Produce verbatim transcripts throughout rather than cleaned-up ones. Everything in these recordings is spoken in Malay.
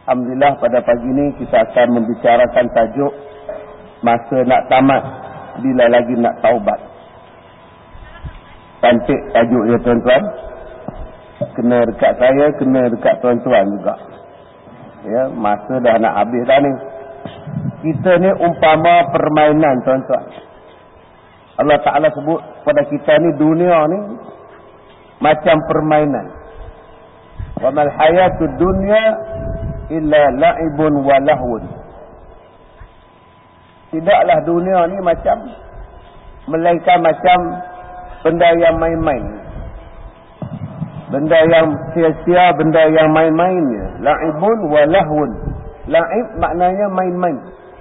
Alhamdulillah pada pagi ini kita akan membicarakan tajuk masa nak tamat, bila lagi nak taubat. Cantik tajuk dia tuan-tuan. Kena dekat saya, kena dekat tuan-tuan juga. Ya, masa dah nak habis dah ni. Kita ni umpama permainan tuan-tuan. Allah Ta'ala sebut pada kita ni, dunia ni macam permainan. Wa mal hayatud dunya illa la'ibun wa lahwun. Tidaklah dunia ni macam, melainkan macam benda yang main-main, benda yang sia-sia, benda yang main-mainnya. La'ibun wa lahwun. La'ib maknanya main-main.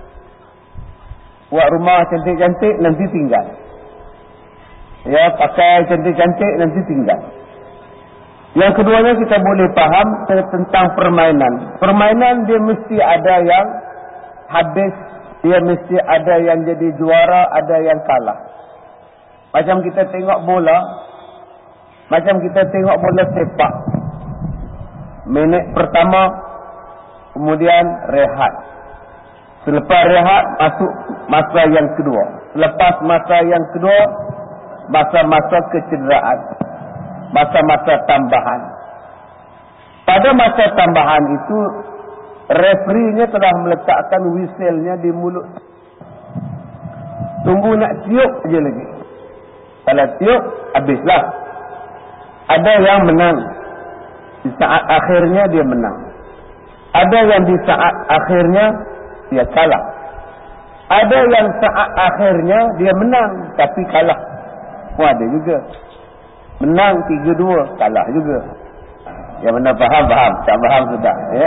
Buat rumah cantik-cantik nanti tinggal. Ya, pakai cantik-cantik nanti tinggal. Yang keduanya kita boleh faham tentang permainan. Permainan dia mesti ada yang habis, dia mesti ada yang jadi juara, ada yang kalah. Macam kita tengok bola, macam kita tengok bola sepak. Minit pertama, kemudian rehat. Selepas rehat, masuk masa yang kedua. Selepas masa yang kedua, masa-masa kecederaan, masa-masa tambahan. Pada masa tambahan itu, referinya telah meletakkan whistle-nya di mulut. Tunggu nak tiup je lagi. Kalau tiup, habislah. Ada yang menang. Di saat akhirnya dia menang. Ada yang di saat akhirnya dia kalah. Ada yang saat akhirnya dia menang tapi kalah. Oh, ada juga. Menang tiga dua, kalah juga. Yang mana faham, faham. Tak faham sudah. Ya?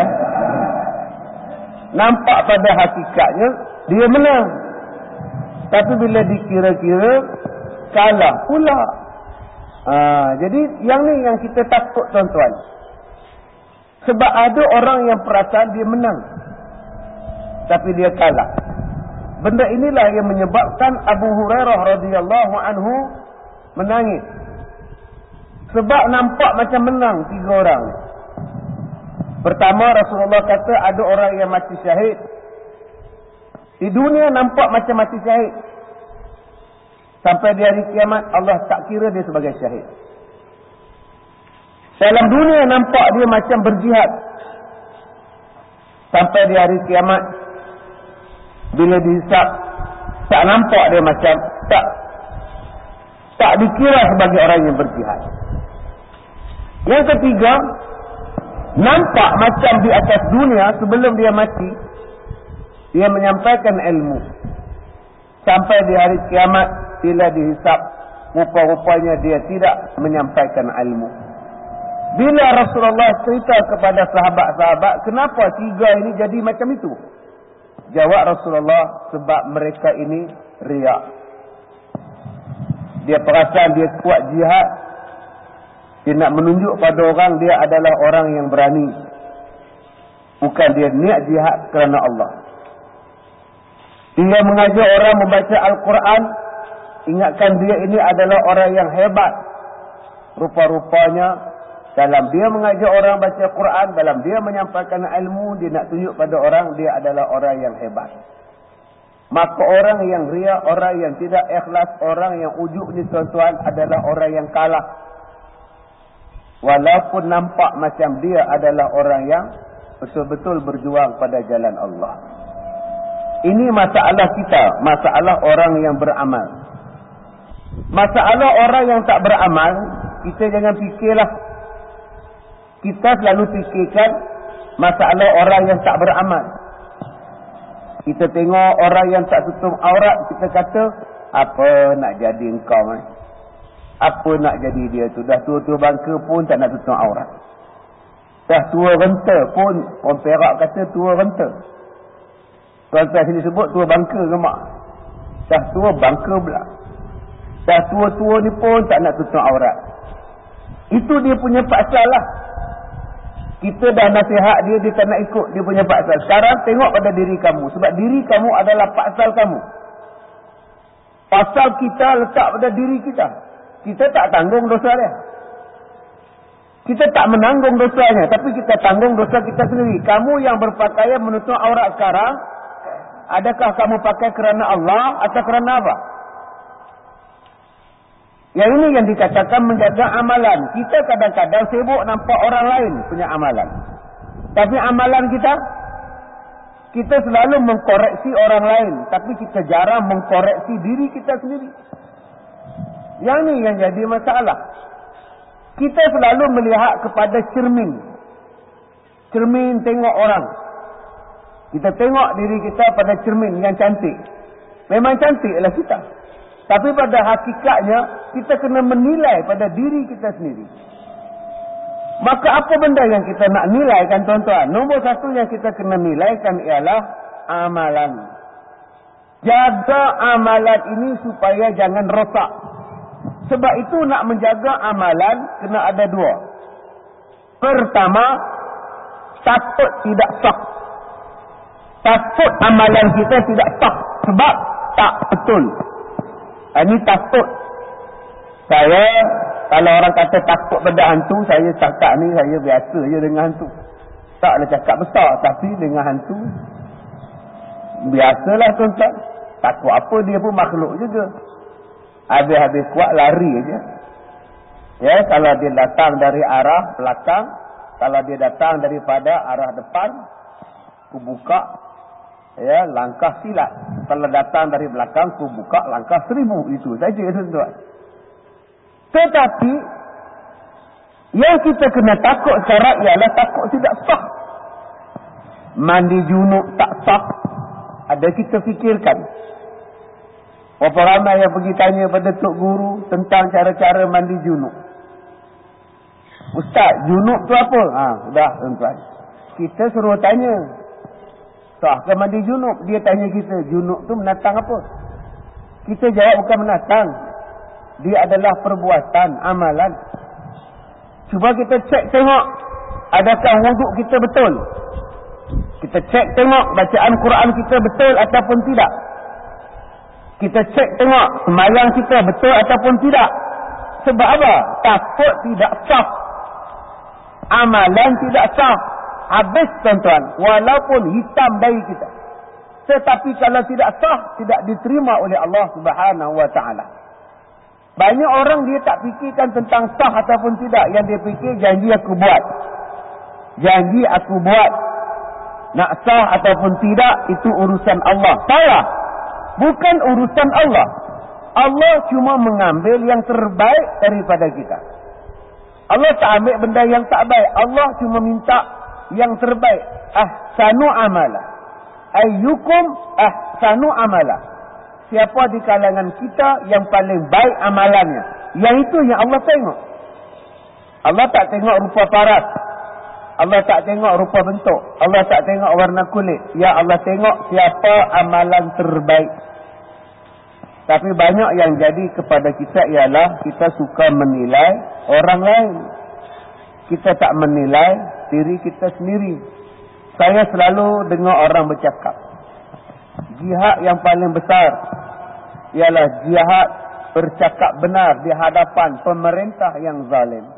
Nampak pada hakikatnya, dia menang. Tapi bila dikira-kira, kalah pula. Ha, jadi, yang ni yang kita takut tuan-tuan. Sebab ada orang yang perasan dia menang. Tapi dia kalah. Benda inilah yang menyebabkan Abu Hurairah radhiyallahu anhu menangis. Sebab nampak macam menang tiga orang. Pertama, Rasulullah kata ada orang yang mati syahid. Di dunia nampak macam mati syahid. Sampai di hari kiamat Allah tak kira dia sebagai syahid. Dalam dunia nampak dia macam berjihad. Sampai di hari kiamat, bila dihisap, tak nampak dia macam, tak tak dikira sebagai orang yang berjihad. Yang ketiga, nampak macam di atas dunia sebelum dia mati, dia menyampaikan ilmu. Sampai di hari kiamat, bila dihisap, rupa-rupanya dia tidak menyampaikan ilmu. Bila Rasulullah cerita kepada sahabat-sahabat, kenapa tiga ini jadi macam itu? Jawab Rasulullah, sebab mereka ini riak. Dia perasan dia kuat jihad. Dia nak menunjuk pada orang dia adalah orang yang berani. Bukan dia niat jihad kerana Allah. Dia mengajar orang membaca Al-Quran. Ingatkan dia ini adalah orang yang hebat. Rupa-rupanya, dalam dia mengajar orang baca Quran, dalam dia menyampaikan ilmu, dia nak tunjuk pada orang dia adalah orang yang hebat. Maka orang yang riak, orang yang tidak ikhlas, orang yang ujub ni tuan-tuan adalah orang yang kalah. Walaupun nampak macam dia adalah orang yang betul-betul berjuang pada jalan Allah. Ini masalah kita, masalah orang yang beramal. Masalah orang yang tak beramal, kita jangan fikirlah. Kita selalu fikirkan masalah orang yang tak beramal. Kita tengok orang yang tak tutup aurat, kita kata, apa nak jadi engkau ni? Apa nak jadi dia tu? Dah tua-tua bangka pun tak nak tutup aurat. Dah tua renta pun, orang Perak kata tua renta. Tuan-tuan sini sebut tua bangka ke mak? Dah tua bangka pula. Dah tua-tua ni pun tak nak tutup aurat. Itu dia punya pasal lah. Kita dah nasihat dia, dia tak nak ikut dia punya pasal. Sekarang tengok pada diri kamu. Sebab diri kamu adalah pasal kamu. Pasal kita letak pada diri kita. Kita tak tanggung dosa dia. Kita tak menanggung dosanya, tapi kita tanggung dosa kita sendiri. Kamu yang berpakaian menutup aurat sekarang, adakah kamu pakai kerana Allah atau kerana apa? Yang ini yang dikatakan menjaga amalan. Kita kadang-kadang sibuk nampak orang lain punya amalan. Tapi amalan kita, kita selalu mengkoreksi orang lain. Tapi kita jarang mengkoreksi diri kita sendiri. Yang ini yang jadi masalah. Kita selalu melihat kepada cermin. Cermin tengok orang. Kita tengok diri kita pada cermin yang cantik. Memang cantiklah kita. Tapi pada hakikatnya, kita kena menilai pada diri kita sendiri. Maka apa benda yang kita nak nilaikan, tuan-tuan? Nombor satu yang kita kena nilaikan ialah amalan. Jaga amalan ini supaya jangan rosak. Sebab itu nak menjaga amalan, kena ada dua. Pertama, takut tidak sah. Takut amalan kita tidak sah. Sebab tak betul. Ini takut. Saya, kalau orang kata takut benda hantu, saya cakap ni, saya biasa je dengan hantu. Taklah cakap besar, tapi dengan hantu, biasalah tuan-tuan. Takut apa, dia pun makhluk juga. Habis-habis kuat, lari aja. Ya, kalau dia datang dari arah belakang, kalau dia datang daripada arah depan, aku buka, ya, langkah silat. Kalau datang dari belakang, aku buka langkah seribu. Itu saja, tuan-tuan. Tetapi, yang kita kena takut sekarang ialah takut tidak sah. Mandi junub tak sah. Ada kita fikirkan. Berapa ramai yang pergi tanya pada Tok Guru tentang cara-cara mandi junub. Ustaz, junub tu apa? Ha, sudah tuan-tuan. Kita suruh tanya. Sah ke mandi junub? Dia tanya kita, junub tu menatang apa? Kita jawab bukan menatang. Dia adalah perbuatan, amalan. Cuba kita cek tengok, adakah wuduk kita betul? Kita cek tengok, bacaan Quran kita betul ataupun tidak? Kita cek tengok, sembahyang kita betul ataupun tidak? Sebab apa? Takut tidak sah. Amalan tidak sah. Habis tuan-tuan, walaupun hitam bayi kita. Tetapi kalau tidak sah, tidak diterima oleh Allah Subhanahu Wa Taala. Banyak orang dia tak fikirkan tentang sah ataupun tidak. Yang dia fikir, janji aku buat. Janji aku buat. Nak sah ataupun tidak, itu urusan Allah. Salah. Bukan urusan Allah. Allah cuma mengambil yang terbaik daripada kita. Allah tak ambil benda yang tak baik. Allah cuma minta yang terbaik. Ahsanu amala. Ayyukum ahsanu amala. Siapa di kalangan kita yang paling baik amalannya. Yang itu yang Allah tengok. Allah tak tengok rupa paras. Allah tak tengok rupa bentuk. Allah tak tengok warna kulit. Ya Allah tengok siapa amalan terbaik. Tapi banyak yang jadi kepada kita ialah kita suka menilai orang lain. Kita tak menilai diri kita sendiri. Saya selalu dengar orang bercakap. Jihad yang paling besar ialah jihad bercakap benar di hadapan pemerintah yang zalim.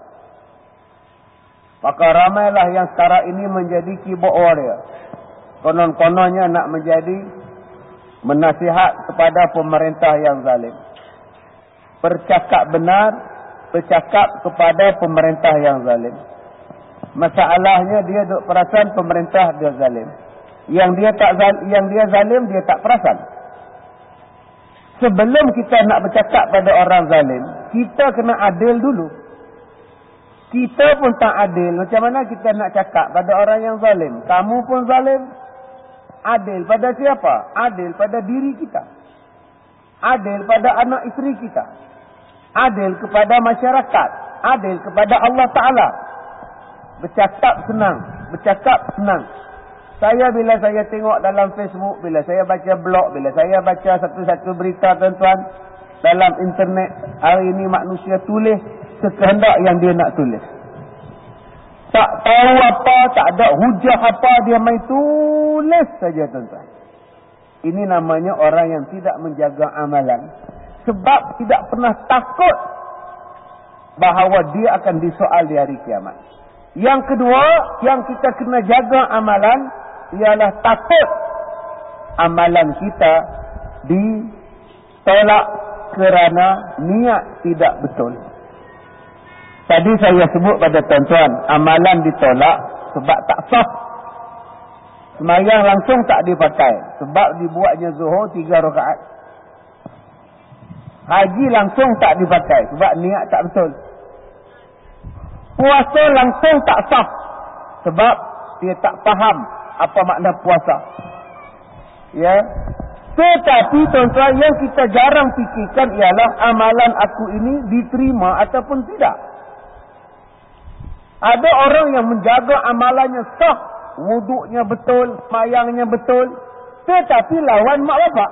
Maka ramailah yang sekarang ini menjadi keyboard warrior. Konon-kononnya nak menjadi menasihat kepada pemerintah yang zalim. Bercakap benar, bercakap kepada pemerintah yang zalim. Masalahnya dia duk perasan pemerintah dia zalim. Yang dia tak zalim, yang dia zalim dia tak perasan. Sebelum kita nak bercakap pada orang zalim, kita kena adil dulu. Kita pun tak adil. Macam mana kita nak cakap pada orang yang zalim? Kamu pun zalim. Adil pada siapa? Adil pada diri kita. Adil pada anak isteri kita. Adil kepada masyarakat. Adil kepada Allah Ta'ala. Bercakap senang. Bercakap senang. Saya bila saya tengok dalam Facebook, bila saya baca blog, bila saya baca satu-satu berita tuan-tuan, dalam internet, hari ini manusia tulis sekehendak yang dia nak tulis. Tak tahu apa, tak ada hujah apa, dia main tulis saja tuan-tuan. Ini namanya orang yang tidak menjaga amalan. Sebab tidak pernah takut bahawa dia akan disoal di hari kiamat. Yang kedua, yang kita kena jaga amalan ialah takut amalan kita ditolak kerana niat tidak betul. Tadi saya sebut pada tuan-tuan, amalan ditolak sebab tak sah. Semayang langsung tak dipakai sebab dibuatnya zuhur tiga rakaat. Haji langsung tak dipakai sebab niat tak betul. Puasa langsung tak sah sebab dia tak faham apa makna puasa. Ya. Tetapi tuan-tuan, yang kita jarang fikirkan ialah amalan aku ini diterima ataupun tidak. Ada orang yang menjaga amalannya sah, wuduknya betul, semayangnya betul, tetapi lawan mak bapak.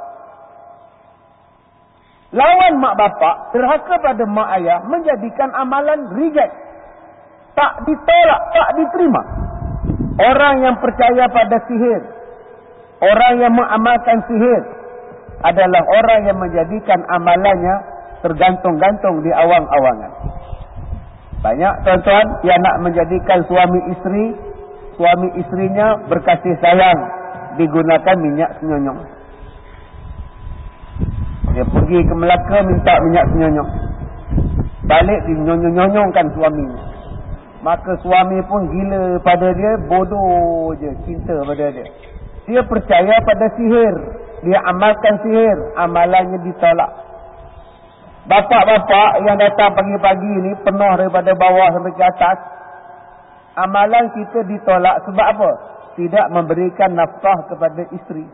Lawan mak bapak, derhaka pada mak ayah, menjadikan amalan reject. Tak ditolak, tak diterima. Orang yang percaya pada sihir, orang yang mengamalkan sihir, adalah orang yang menjadikan amalannya tergantung-gantung di awang-awangan. Banyak tuan-tuan yang nak menjadikan suami isteri, suami isterinya berkasih sayang, digunakan minyak senyonyong. Dia pergi ke Melaka minta minyak senyonyong, balik dinyonyong-nyonyongkan suaminya. Maka suami pun gila pada dia, bodoh je cinta pada dia. Dia percaya pada sihir, dia amalkan sihir, amalannya ditolak. Bapak-bapak yang datang pagi-pagi ni penuh daripada bawah sampai ke atas, amalan kita ditolak sebab apa? Tidak memberikan nafkah kepada isteri.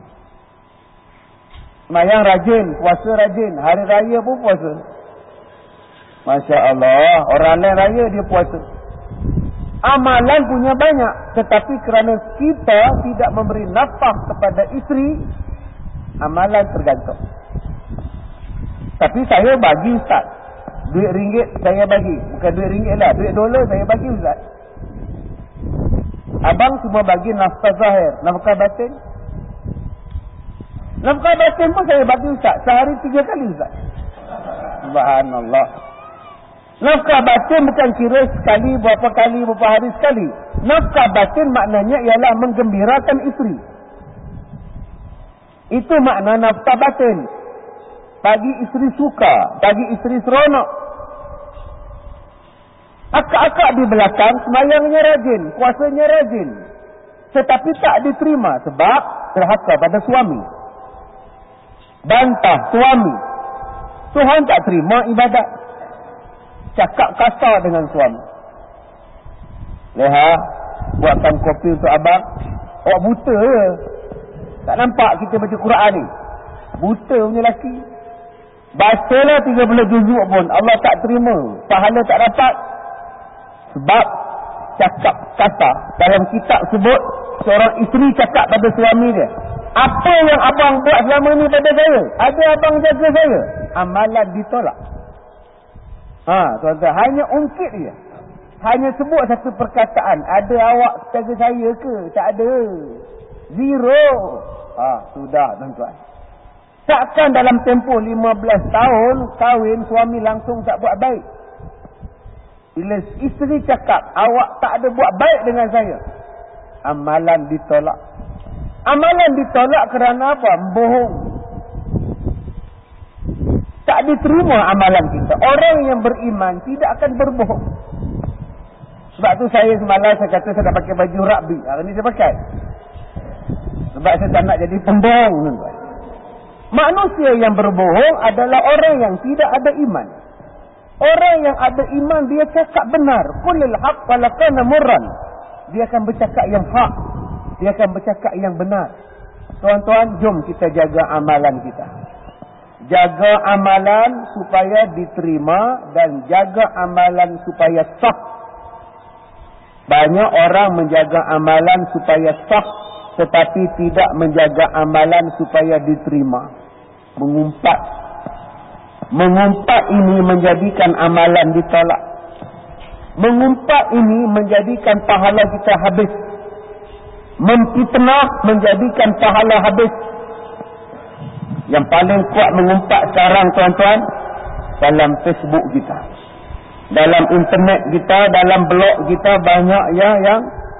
Semayang rajin, puasa rajin, hari raya pun puasa. Masya Allah, orang lain raya dia puasa. Amalan punya banyak, tetapi kerana kita tidak memberi nafkah kepada isteri, amalan tergantung. Tapi saya bagi Ustaz, duit ringgit saya bagi, bukan duit ringgit lah, duit dolar saya bagi Ustaz. Abang cuma bagi nafkah zahir, nafkah batin. Nafkah batin pun saya bagi Ustaz, sehari tiga kali Ustaz. Subhanallah. Nafkah batin bukan kira sekali, berapa kali, berapa hari sekali. Nafkah batin maknanya ialah menggembirakan isteri. Itu makna nafkah batin. Bagi isteri suka, bagi isteri seronok. Akak-akak di belakang semayangnya rajin, puasanya rajin, tetapi tak diterima sebab derhaka pada suami. Bantah suami. Tuhan tak terima ibadat. Cakap kasar dengan suami. Leha, buatkan kopi untuk abang. Awak buta ke? Tak nampak kita baca Quran ni? Buta punya lelaki. Bacalah tiga puluh juzuk pun Allah tak terima, pahala tak dapat. Sebab cakap kasar. Dalam kitab sebut, seorang isteri cakap pada suami dia, apa yang abang buat selama ni pada saya? Ada abang jaga saya? Amalan ditolak. Ha, tuan-tuan, hanya ungkit dia. Hanya sebut satu perkataan, ada awak jaga saya ke? Tak ada. Zero. Ha, sudah tuan-tuan. Takkan dalam tempoh lima belas tahun kahwin suami langsung tak buat baik. Bila isteri cakap, awak tak ada buat baik dengan saya, amalan ditolak. Amalan ditolak kerana apa? Bohong. Tak diterima amalan kita. Orang yang beriman tidak akan berbohong. Sebab tu saya semalam saya kata saya nak pakai baju rugby. Hari ni saya pakai. Sebab saya tak nak jadi pembohong. Manusia yang berbohong adalah orang yang tidak ada iman. Orang yang ada iman, dia cakap benar. Qulil haqq walau kana murran. Dia akan bercakap yang hak. Dia akan bercakap yang benar. Tuan-tuan, jom kita jaga amalan kita. Jaga amalan supaya diterima dan jaga amalan supaya sah. Banyak orang menjaga amalan supaya sah, tetapi tidak menjaga amalan supaya diterima. Mengumpat. Mengumpat ini menjadikan amalan ditolak. Mengumpat ini menjadikan pahala kita habis. Memfitnah menjadikan pahala habis. Yang paling kuat mengumpat sekarang tuan-tuan, dalam Facebook kita. dalam internet kita, dalam blog kita banyak ya yang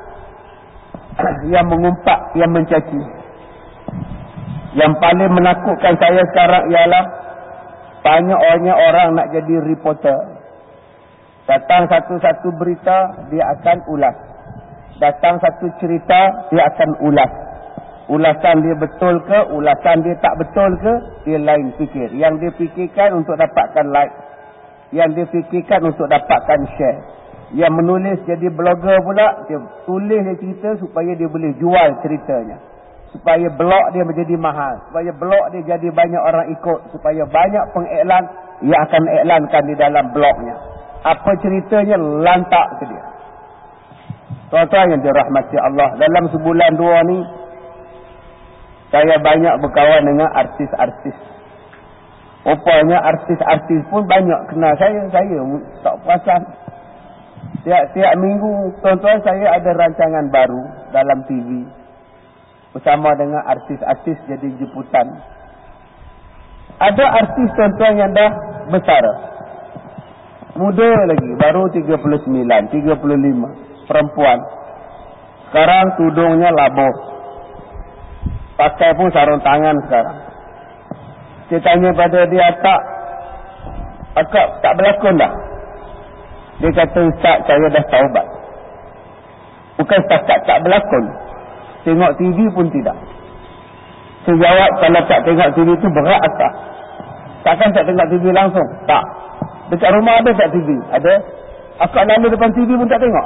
yang mengumpat, yang mencaci. Yang paling menakutkan saya sekarang ialah banyak orangnya orang nak jadi reporter. Datang satu-satu berita, dia akan ulas. Datang satu cerita, dia akan ulas. Ulasan dia betul ke, ulasan dia tak betul ke, dia lain fikir. Yang dia fikirkan untuk dapatkan like, yang dia fikirkan untuk dapatkan share. Yang menulis jadi blogger pula, dia tulis dia cerita supaya dia boleh jual ceritanya, supaya blog dia menjadi mahal, supaya blog dia jadi banyak orang ikut, supaya banyak pengiklan ia akan iklankan di dalam blognya. Apa ceritanya lantak ke dia. Tuan-tuan yang dirahmati Allah, dalam sebulan dua ni saya banyak berkawan dengan artis-artis. Rupanya artis-artis pun banyak kenal saya. Saya tak perasan. Tiap-tiap minggu, tuan-tuan, saya ada rancangan baru dalam T V. Bersama dengan artis-artis jadi jemputan. Ada artis, tuan-tuan, yang dah besar. Muda lagi. Baru tiga puluh sembilan, tiga puluh lima. Perempuan. Sekarang tudungnya labuh. Pakai pun sarung tangan sekarang. Saya tanya pada dia, tak akak tak berlakon dah? Dia kata, Ustaz, saya dah taubat. Bukan setakat tak berlakon, tengok T V pun tidak. Saya jawab, kalau tak tengok T V tu berat akak. Takkan tak tengok T V langsung? Tak. Dekat rumah ada tak T V? Ada. Akak lalu depan T V pun tak tengok.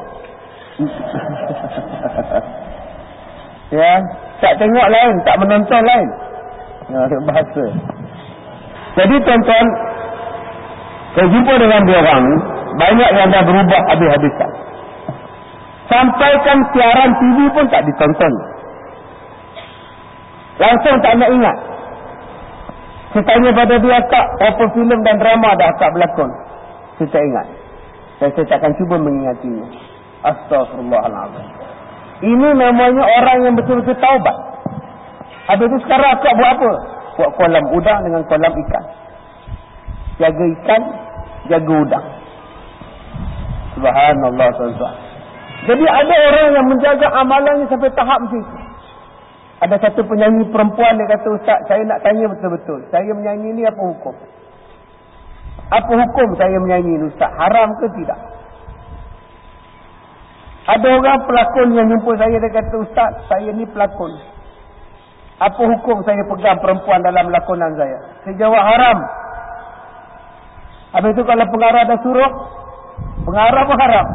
Ya, tak tengok lain, tak menonton lain. Ya, ada bahasa. Jadi tuan-tuan, saya jumpa dengan dia orang ni, banyak yang dah berubah habis-habisan. Sampaikan siaran T V pun tak ditonton. Langsung tak nak ingat. Saya tanya pada dia, Kak, apa filem dan drama dah Kak berlakon? Saya tak ingat. Dan saya takkan cuba mengingatinya. Astaghfirullahaladzim. Ini namanya orang yang betul-betul taubat. Habis itu sekarang akak buat apa? Buat kolam udang dengan kolam ikan. Jaga ikan, jaga udang. Subhanallah, tuan-tuan. Jadi ada orang yang menjaga amalannya sampai tahap macam itu. Ada satu penyanyi perempuan, dia kata, Ustaz, saya nak tanya betul-betul, saya menyanyi ni apa hukum? Apa hukum saya menyanyi ni, Ustaz? Haram ke tidak? Ada orang pelakon yang jumpa saya, dia kata, Ustaz, saya ni pelakon. Apa hukum saya pegang perempuan dalam lakonan saya? Saya jawab, haram. Habis itu kalau pengarah dah suruh, pengarah pun haram.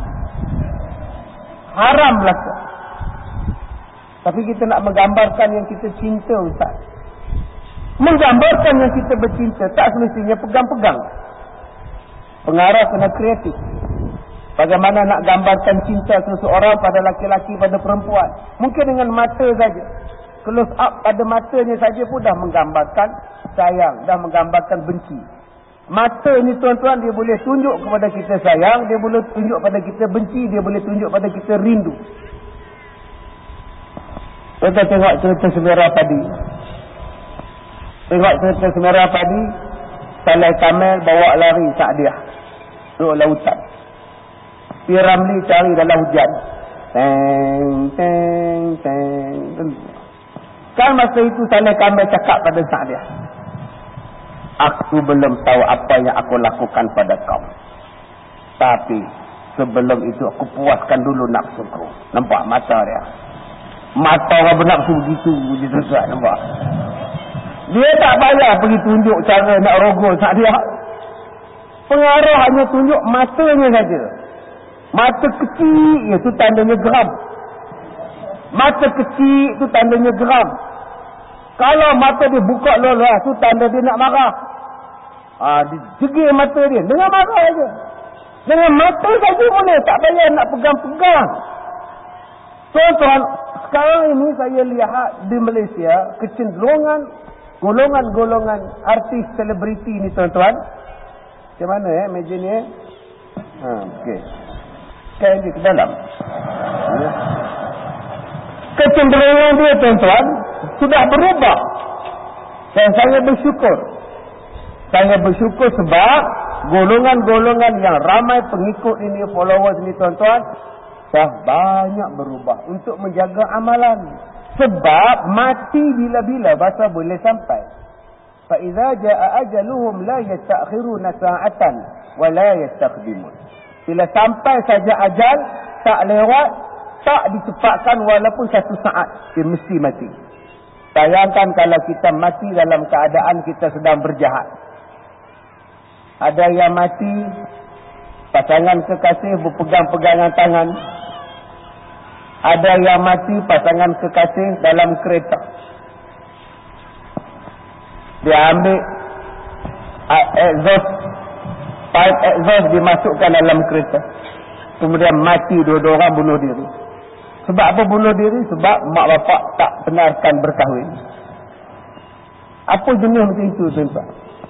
Haram lakon. Tapi kita nak menggambarkan yang kita cinta, Ustaz. Menggambarkan yang kita bercinta, tak semestinya pegang-pegang. Pengarah kena kreatif. Bagaimana nak gambarkan cinta seseorang pada laki-laki, pada perempuan. Mungkin dengan mata saja. Close up pada matanya saja pun dah menggambarkan sayang, dah menggambarkan benci. Mata ni, tuan-tuan, dia boleh tunjuk kepada kita sayang, dia boleh tunjuk pada kita benci, dia boleh tunjuk pada kita rindu. Kita tengok cerita Semerah Padi. Tengok cerita Semerah Padi, Saleh Kamel bawa lari Saadiah duduk lautan. Pi Ramli cari dalam hujan. Teng, teng, teng. Kan masa itu Saleh Kamel cakap pada Saadiah, aku belum tahu apa yang aku lakukan pada kau. Tapi sebelum itu aku puaskan dulu nafsuku. Nampak mata dia. Mata orang bernafsu begitu. Begitu susah, nampak. Dia tak payah pergi tunjuk cara nak rogol Saadiah. Pengarah hanya tunjuk matanya saja. Mata kecil itu tandanya geram. Mata kecil itu tandanya geram. Kalau mata dia buka lolah, itu tanda dia nak marah. Ah, dia jegil mata dia. Dengan marah saja. Dengan mata saja boleh. Tak payah nak pegang-pegang. Tuan-tuan, sekarang ini saya lihat di Malaysia, kecenderungan golongan-golongan artis selebriti ni, tuan-tuan. Macam mana eh meja ni eh? Ha, okey. Sekarang dia ke dalam. Ya. Kecenderungan dia, tuan-tuan, sudah berubah. Dan saya bersyukur. Saya bersyukur sebab golongan-golongan yang ramai pengikut ini, followers ini tuan-tuan, dah banyak berubah untuk menjaga amalan. Sebab mati bila-bila bahasa boleh sampai. Fa idza jaa ajaluhum la yasta'khiruna sa'atan wa la yastaqdimun. Bila sampai saja ajal, tak lewat, tak dicepatkan walaupun satu saat, dia mesti mati. Bayangkan kalau kita mati dalam keadaan kita sedang berjahat. Ada yang mati pasangan kekasih berpegang-pegangan tangan. Ada yang mati pasangan kekasih dalam kereta. Dia ambil exhaust, pipe exhaust dimasukkan dalam kereta. Kemudian mati dua-dua orang, bunuh diri. Sebab apa bunuh diri? Sebab mak bapak tak benarkan berkahwin. Apa jenis macam itu tuan-tuan?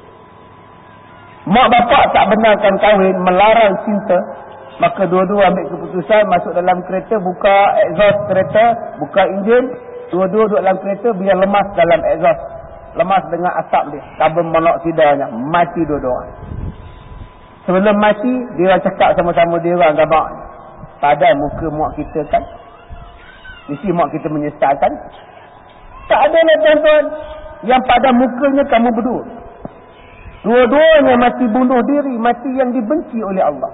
Mak bapak tak benarkan kahwin, melarang cinta, maka dua-dua ambil keputusan masuk dalam kereta, buka exhaust kereta, buka enjin, dua-dua duduk dalam kereta biar lemas dalam exhaust. Lemas dengan asap dia, karbon monoksidanya, mati dua-dua. Sebelum mati, dia cakap sama-sama dia orang gambar. Padahal muka mak kita kan, mesti mak kita menyesalkan. Tak ada lah tuan-tuan, yang pada mukanya kamu berdua. Dua-duanya mati bunuh diri, mati yang dibenci oleh Allah.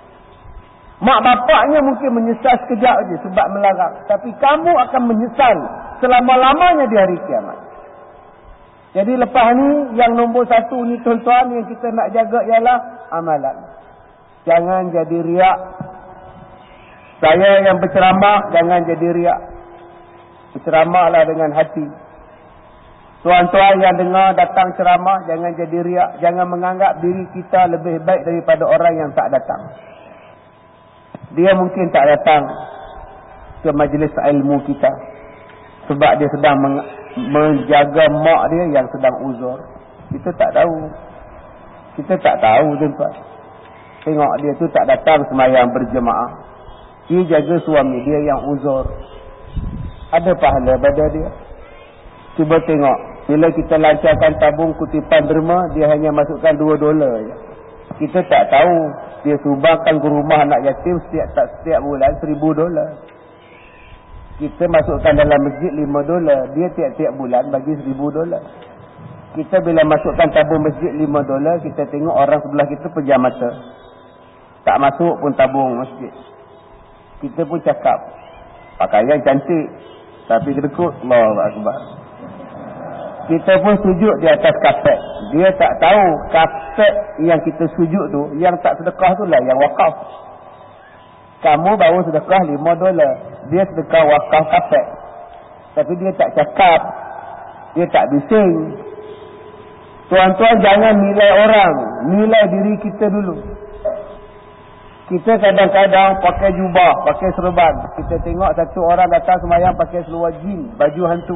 Mak bapaknya mungkin menyesal sekejap saja sebab melarang. Tapi kamu akan menyesal selama-lamanya di hari kiamat. Jadi lepas ni, yang nombor satu ni tuan-tuan, yang kita nak jaga ialah amalan. Jangan jadi riak. Saya yang berceramah, jangan jadi riak. Berceramahlah dengan hati. Tuan-tuan yang dengar datang ceramah, jangan jadi riak. Jangan menganggap diri kita lebih baik daripada orang yang tak datang. Dia mungkin tak datang ke majlis ilmu kita sebab dia sedang meng- menjaga mak dia yang sedang uzur. Kita tak tahu. Kita tak tahu tuan-tuan. Tengok dia tu tak datang sembahyang berjemaah. Dia jaga suami dia yang uzur. Ada pahala pada dia. Cuba tengok, bila kita lancarkan tabung kutipan derma, dia hanya masukkan dua dolar je. Kita tak tahu dia sumbangkan ke rumah anak yatim setiap tak setiap bulan seribu dolar. Kita masukkan dalam masjid lima dolar, dia tiap-tiap bulan bagi seribu dolar. Kita bila masukkan tabung masjid lima dolar, kita tengok orang sebelah kita pejam mata. Tak masuk pun tabung masjid. Kita pun cakap, pakaian cantik, tapi kedekut, Allahu Akbar. Kita pun sujud di atas kapet. Dia tak tahu kapet yang kita sujud tu, yang tak sedekah tu lah yang wakaf. Kamu baru sedekah lima dolar. Dia sedekah wakaf kapet. Tapi dia tak cakap. Dia tak bising. Tuan-tuan jangan nilai orang. Nilai diri kita dulu. Kita kadang-kadang pakai jubah, pakai serban. Kita tengok satu orang datang sembahyang pakai seluar jin, baju hantu.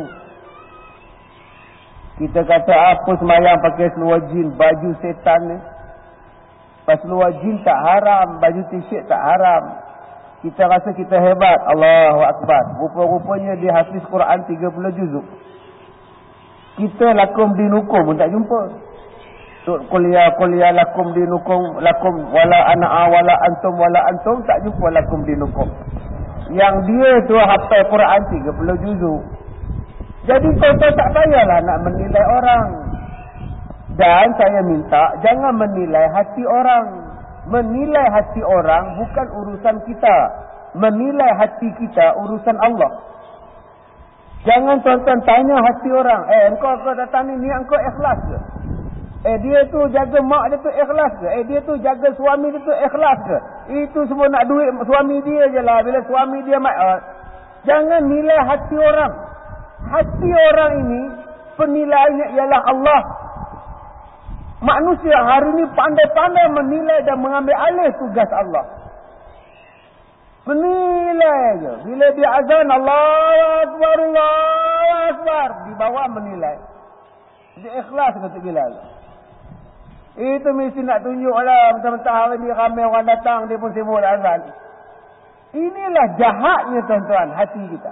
Kita kata apa sembahyang pakai seluar jin, baju setan ni. Pas seluar jin tak haram, baju t-shirt tak haram. Kita rasa kita hebat. Allahu Akbar. Rupa-rupanya dia hafiz Quran tiga puluh juzuk. Kita lakum dinukum pun tak jumpa. Kuliah-kuliah lakum dinukum, lakum wala ana wala antum wala antum, tak jumpa lakum dinukum. Yang dia tu hafal Quran tiga puluh juzuk. Jadi tuan-tuan tak payahlah nak menilai orang. Dan saya minta jangan menilai hati orang. Menilai hati orang bukan urusan kita. Menilai hati kita urusan Allah. Jangan tuan-tuan tanya hati orang. Eh, engkau kau datang ni, ni engkau ikhlas ke? Eh, dia tu jaga mak dia tu ikhlas ke? Eh, dia tu jaga suami dia tu ikhlas ke? Itu semua nak duit suami dia je lah. Bila suami dia mak. Uh, jangan nilai hati orang. Hati orang ini penilaiannya ialah Allah. Manusia hari ini pandai-pandai menilai dan mengambil alih tugas Allah. Menilai je. Bila dia azan, Allahu Akbar, Allahu Akbar. Di bawah menilai. Dia ikhlas ke tak Bilal? Itu mesti nak tunjuk lah. Mentah-mentah hari ni ramai orang datang, dia pun sibuk azan. Inilah jahatnya tuan-tuan hati kita.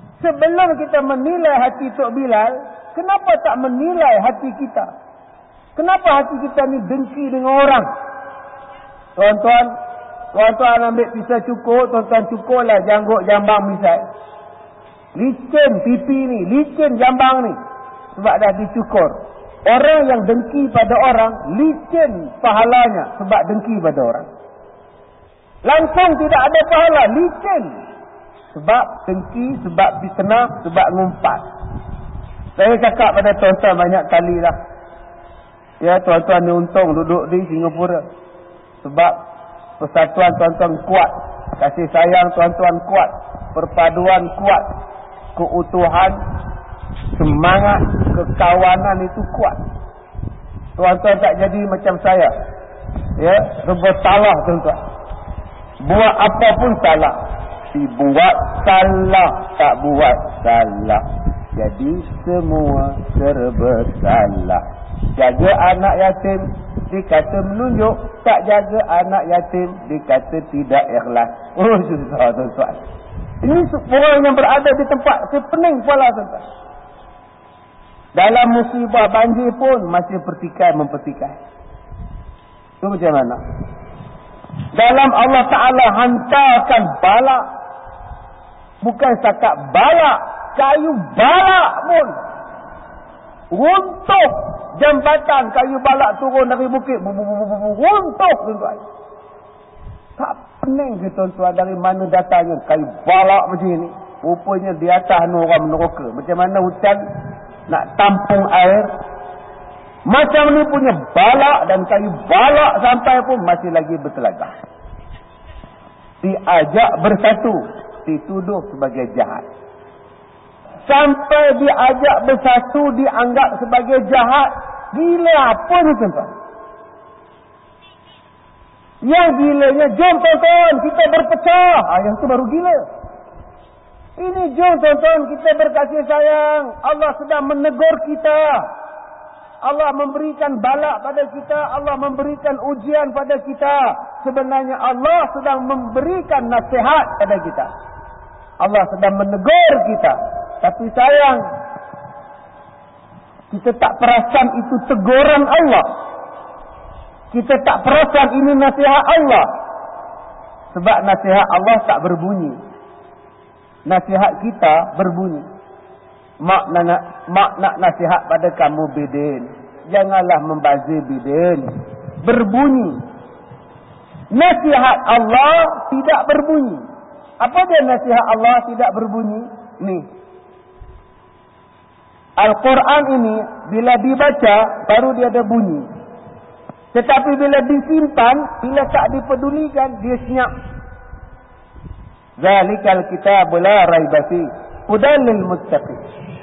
Sebelum kita menilai hati Tok Bilal, kenapa tak menilai hati kita? Kenapa hati kita ni dengki dengan orang? Tuan-tuan, tuan-tuan ambil pisau cukur, tuan-tuan cukurlah janggut jambang misal. Licin pipi ni, licin jambang ni. Sebab dah dicukur. Orang yang dengki pada orang, licin pahalanya sebab dengki pada orang. Langsung tidak ada pahala, licin. Sebab dengki, sebab fitnah, sebab ngumpat. Saya cakap pada tuan-tuan banyak kali lah. Ya, tuan-tuan ni untung duduk di Singapura. Sebab persatuan tuan-tuan kuat. Kasih sayang tuan-tuan kuat. Perpaduan kuat. Keutuhan, semangat, kekawanan itu kuat. Tuan-tuan tak jadi macam saya. Ya, rebut salah tuan-tuan. Buat apa pun salah. Si buat salah, tak buat salah. Jadi semua serba salah. Jaga anak yatim, dikata menunjuk. Tak jaga anak yatim, dikata tidak ikhlas. Oh, susah tuan-tuan. Ini orang yang berada di tempat sepening kepala tuan-tuan. Dalam musibah banjir pun masih pertikai mempertikai. Itu macam mana? Dalam Allah Ta'ala hantarkan balak. Bukan setakat balak, kayu balak pun runtuh. Jambatan kayu balak turun dari bukit, runtuh tuan-tuan. Tak pening ke tuan-tuan dari mana datangnya kayu balak macam ni. Rupanya di atas ni orang meneroka. Macam mana hutan nak tampung air. Macam ni punya balak dan kayu balak sampai pun masih lagi bertelagah. Diajak bersatu, dituduh sebagai jahat. Sampai diajak bersatu dianggap sebagai jahat. Gila apa ni tuan-tuan? Yang gilanya, jom tuan-tuan kita berpecah. Ah, yang tu baru gila. Ini jom tuan-tuan kita berkasih sayang. Allah sedang menegur kita. Allah memberikan balak pada kita. Allah memberikan ujian pada kita. Sebenarnya Allah sedang memberikan nasihat pada kita. Allah sedang menegur kita. Tapi sayang, kita tak perasan itu teguran Allah. Kita tak perasan ini nasihat Allah. Sebab nasihat Allah tak berbunyi. Nasihat kita berbunyi. Mak nak, mak nak nasihat pada kamu bidin. Janganlah membazir bidin. Berbunyi. Nasihat Allah tidak berbunyi. Apa dia nasihat Allah tidak berbunyi? Ni. Al-Quran ini bila dibaca baru dia ada bunyi. Tetapi bila disimpan, bila tak dipedulikan, dia senyap. Zalikal kitabul la raiba fi hudan lil muttaqin.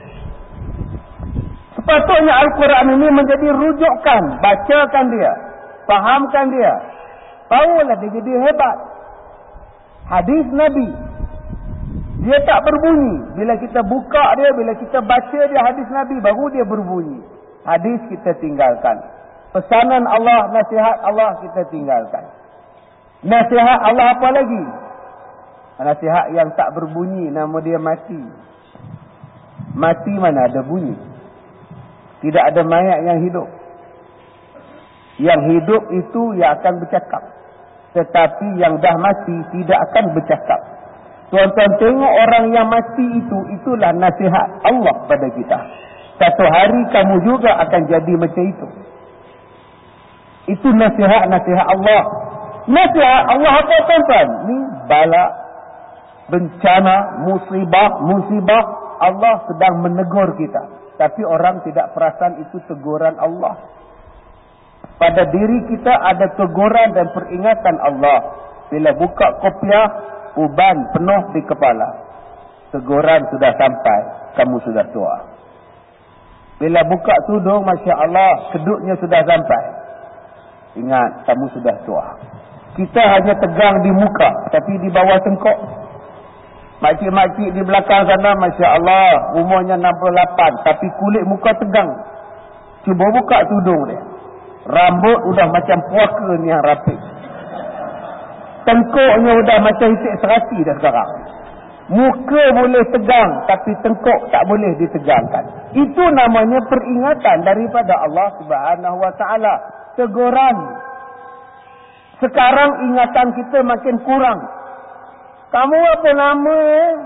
Sepatutnya Al-Quran ini menjadi rujukan, bacakan dia, fahamkan dia. Tahulah dia jadi hebat. Hadis Nabi, dia tak berbunyi. Bila kita buka dia, bila kita baca dia hadis Nabi, baru dia berbunyi. Hadis kita tinggalkan. Pesanan Allah, nasihat Allah kita tinggalkan. Nasihat Allah apa lagi? Nasihat yang tak berbunyi, nama dia mati. Mati mana ada bunyi. Tidak ada mayat yang hidup. Yang hidup itu yang akan bercakap. Tetapi yang dah mati tidak akan bercakap. Tuan-tuan tengok orang yang mati itu, itulah nasihat Allah pada kita. Satu hari kamu juga akan jadi macam itu. Itu nasihat-nasihat Allah. Nasihat Allah apa tuan-tuan? Ni bala, bencana, musibah, musibah. Allah sedang menegur kita. Tapi orang tidak perasan itu teguran Allah. Pada diri kita ada teguran dan peringatan Allah. Bila buka kopiah, uban penuh di kepala. Teguran sudah sampai, kamu sudah tua. Bila buka tudung, Masya Allah, kedutnya sudah sampai. Ingat, kamu sudah tua. Kita hanya tegang di muka, tapi di bawah tengkok. Makcik-makcik di belakang sana, Masya Allah, umurnya enam puluh lapan, tapi kulit muka tegang. Cuba buka tudung dia. Rambut udah macam puaka ni yang rapi. Tengkoknya udah macam itik serati dah sekarang. Muka boleh tegang, tapi tengkuk tak boleh ditegangkan. Itu namanya peringatan daripada Allah Subhanahu Wa Taala. Teguran. Sekarang ingatan kita makin kurang. Kamu apa nama?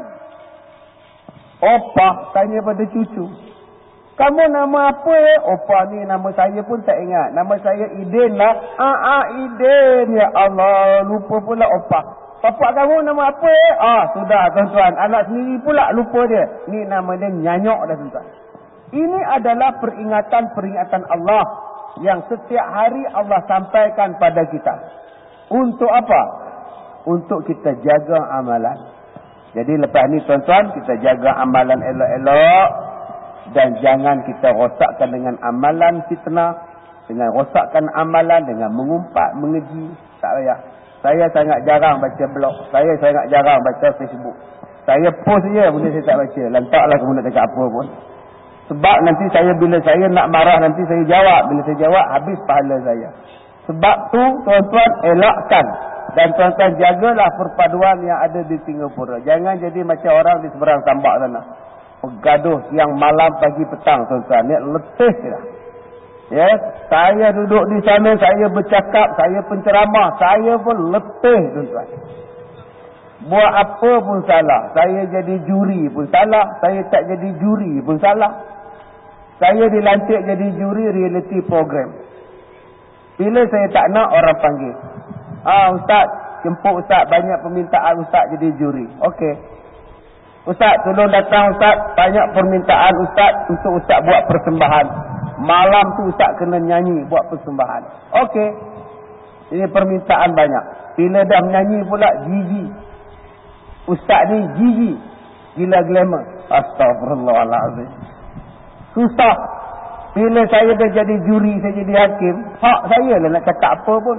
Opah, tanya pada cucu. Kamu nama apa? Opah ni nama saya pun tak ingat. Nama saya Idin lah. Ah, ah Idin. Ya Allah, lupa pula Opah. Bapak kamu nama apa? Ah, sudah tuan-tuan. Anak sendiri pula lupa dia. Ni nama dia nyanyok dah tuan-tuan. Ini adalah peringatan-peringatan Allah yang setiap hari Allah sampaikan pada kita. Untuk apa? Untuk kita jaga amalan. Jadi lepas ni tuan-tuan, kita jaga amalan elok-elok. Dan jangan kita rosakkan dengan amalan fitnah. Dengan rosakkan amalan, dengan mengumpat, mengeji. Tak payah. Saya sangat jarang baca blog. Saya sangat jarang baca Facebook. Saya post je benda saya tak baca. Lantaklah kamu nak cakap apa pun. Sebab nanti saya bila saya nak marah nanti saya jawab. Bila saya jawab habis pahala saya. Sebab tu tuan-tuan elakkan. Dan tuan-tuan jagalah perpaduan yang ada di Singapura. Jangan jadi macam orang di seberang tambak sana. Bergaduh siang malam pagi petang tuan-tuan. Ni letih dah. Ya, saya duduk di sana, saya bercakap, saya penceramah, saya pun letih tuan-tuan. Buat apa pun salah. Saya jadi juri pun salah, saya tak jadi juri pun salah. Saya dilantik jadi juri reality program. Bila saya tak nak, orang panggil. Ah, Ustaz, jemput Ustaz, banyak permintaan Ustaz jadi juri. Okey. Ustaz, tolong datang Ustaz, banyak permintaan Ustaz untuk Ustaz buat persembahan. Malam tu Ustaz kena nyanyi, buat persembahan. Okey. Ini permintaan banyak. Bila dah menyanyi pula, jiji. Ustaz ni jiji. Gila glamour. Astagfirullahaladzim. Susah. Bila saya dah jadi juri, saya jadi hakim, hak saya lah nak cakap apa pun.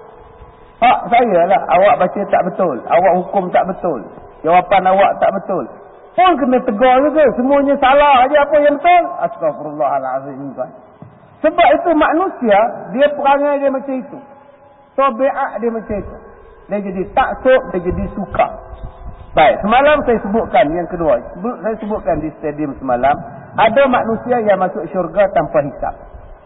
Hak saya lah. Awak baca tak betul. Awak hukum tak betul. Jawapan awak tak betul. Pun kena tegur juga. Semuanya salah aja apa yang betul. Astagfirullahaladzim. Sebab itu manusia, dia perangai dia macam itu. Tabiat dia macam itu. Dia jadi taksub, dia jadi suka. Baik, semalam saya sebutkan yang kedua. Saya sebutkan di stadium semalam. Ada manusia yang masuk syurga tanpa hisap.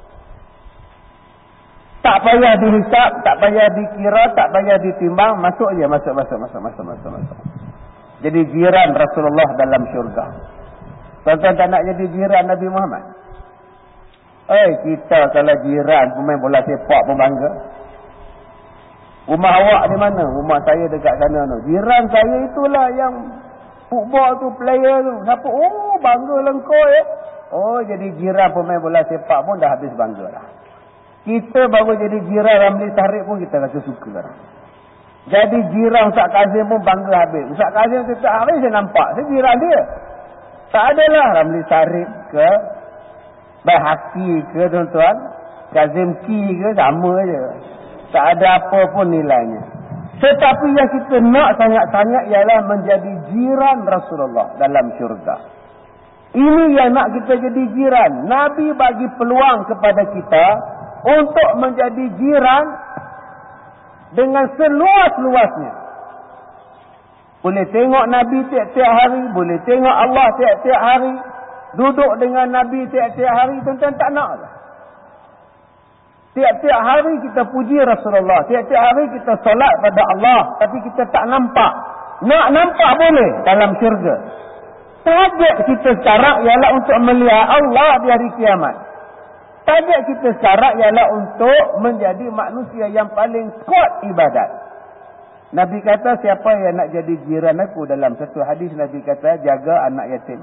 Tak payah dihisap, tak payah dikira, tak payah ditimbang. Masuk je, masuk, masuk, masuk, masuk, masuk, masuk. Jadi jiran Rasulullah dalam syurga. Tuan-tuan tak nak jadi jiran Nabi Muhammad? Eh, kita kalau jiran pemain bola sepak pun bangga. Rumah awak di mana? Rumah saya dekat sana tu. Jiran saya itulah yang football tu, player tu. Siapa? Oh, bangga lengkau ya. Oh, jadi jiran pemain bola sepak pun dah habis bangga dah. Kita baru jadi jiran Ramli Sarip pun kita rasa suka dah. Jadi jiran Ustaz Kazim pun bangga habis. Ustaz Kazim setiap hari saya nampak. Saya jiran dia. Tak adalah Ramli Sarip ke, Bahaki ke tuan-tuan. Kazim Ki ke, sama je. Tak ada apa pun nilainya. Tetapi yang kita nak sangat-sangat ialah menjadi jiran Rasulullah dalam syurga. Ini yang nak kita jadi jiran. Nabi bagi peluang kepada kita untuk menjadi jiran dengan seluas-luasnya. Boleh tengok Nabi tiap-tiap hari, boleh tengok Allah tiap-tiap hari, duduk dengan Nabi tiap-tiap hari, tuan-tuan tak nak lah. Tiap-tiap hari kita puji Rasulullah, tiap-tiap hari kita solat pada Allah, tapi kita tak nampak. Nak nampak boleh dalam syurga. Target kita sekarang ialah untuk melihat Allah di hari kiamat. Target kita sekarang ialah untuk menjadi manusia yang paling kuat ibadat. Nabi kata siapa yang nak jadi jiran aku, dalam satu hadis Nabi kata jaga anak yatim,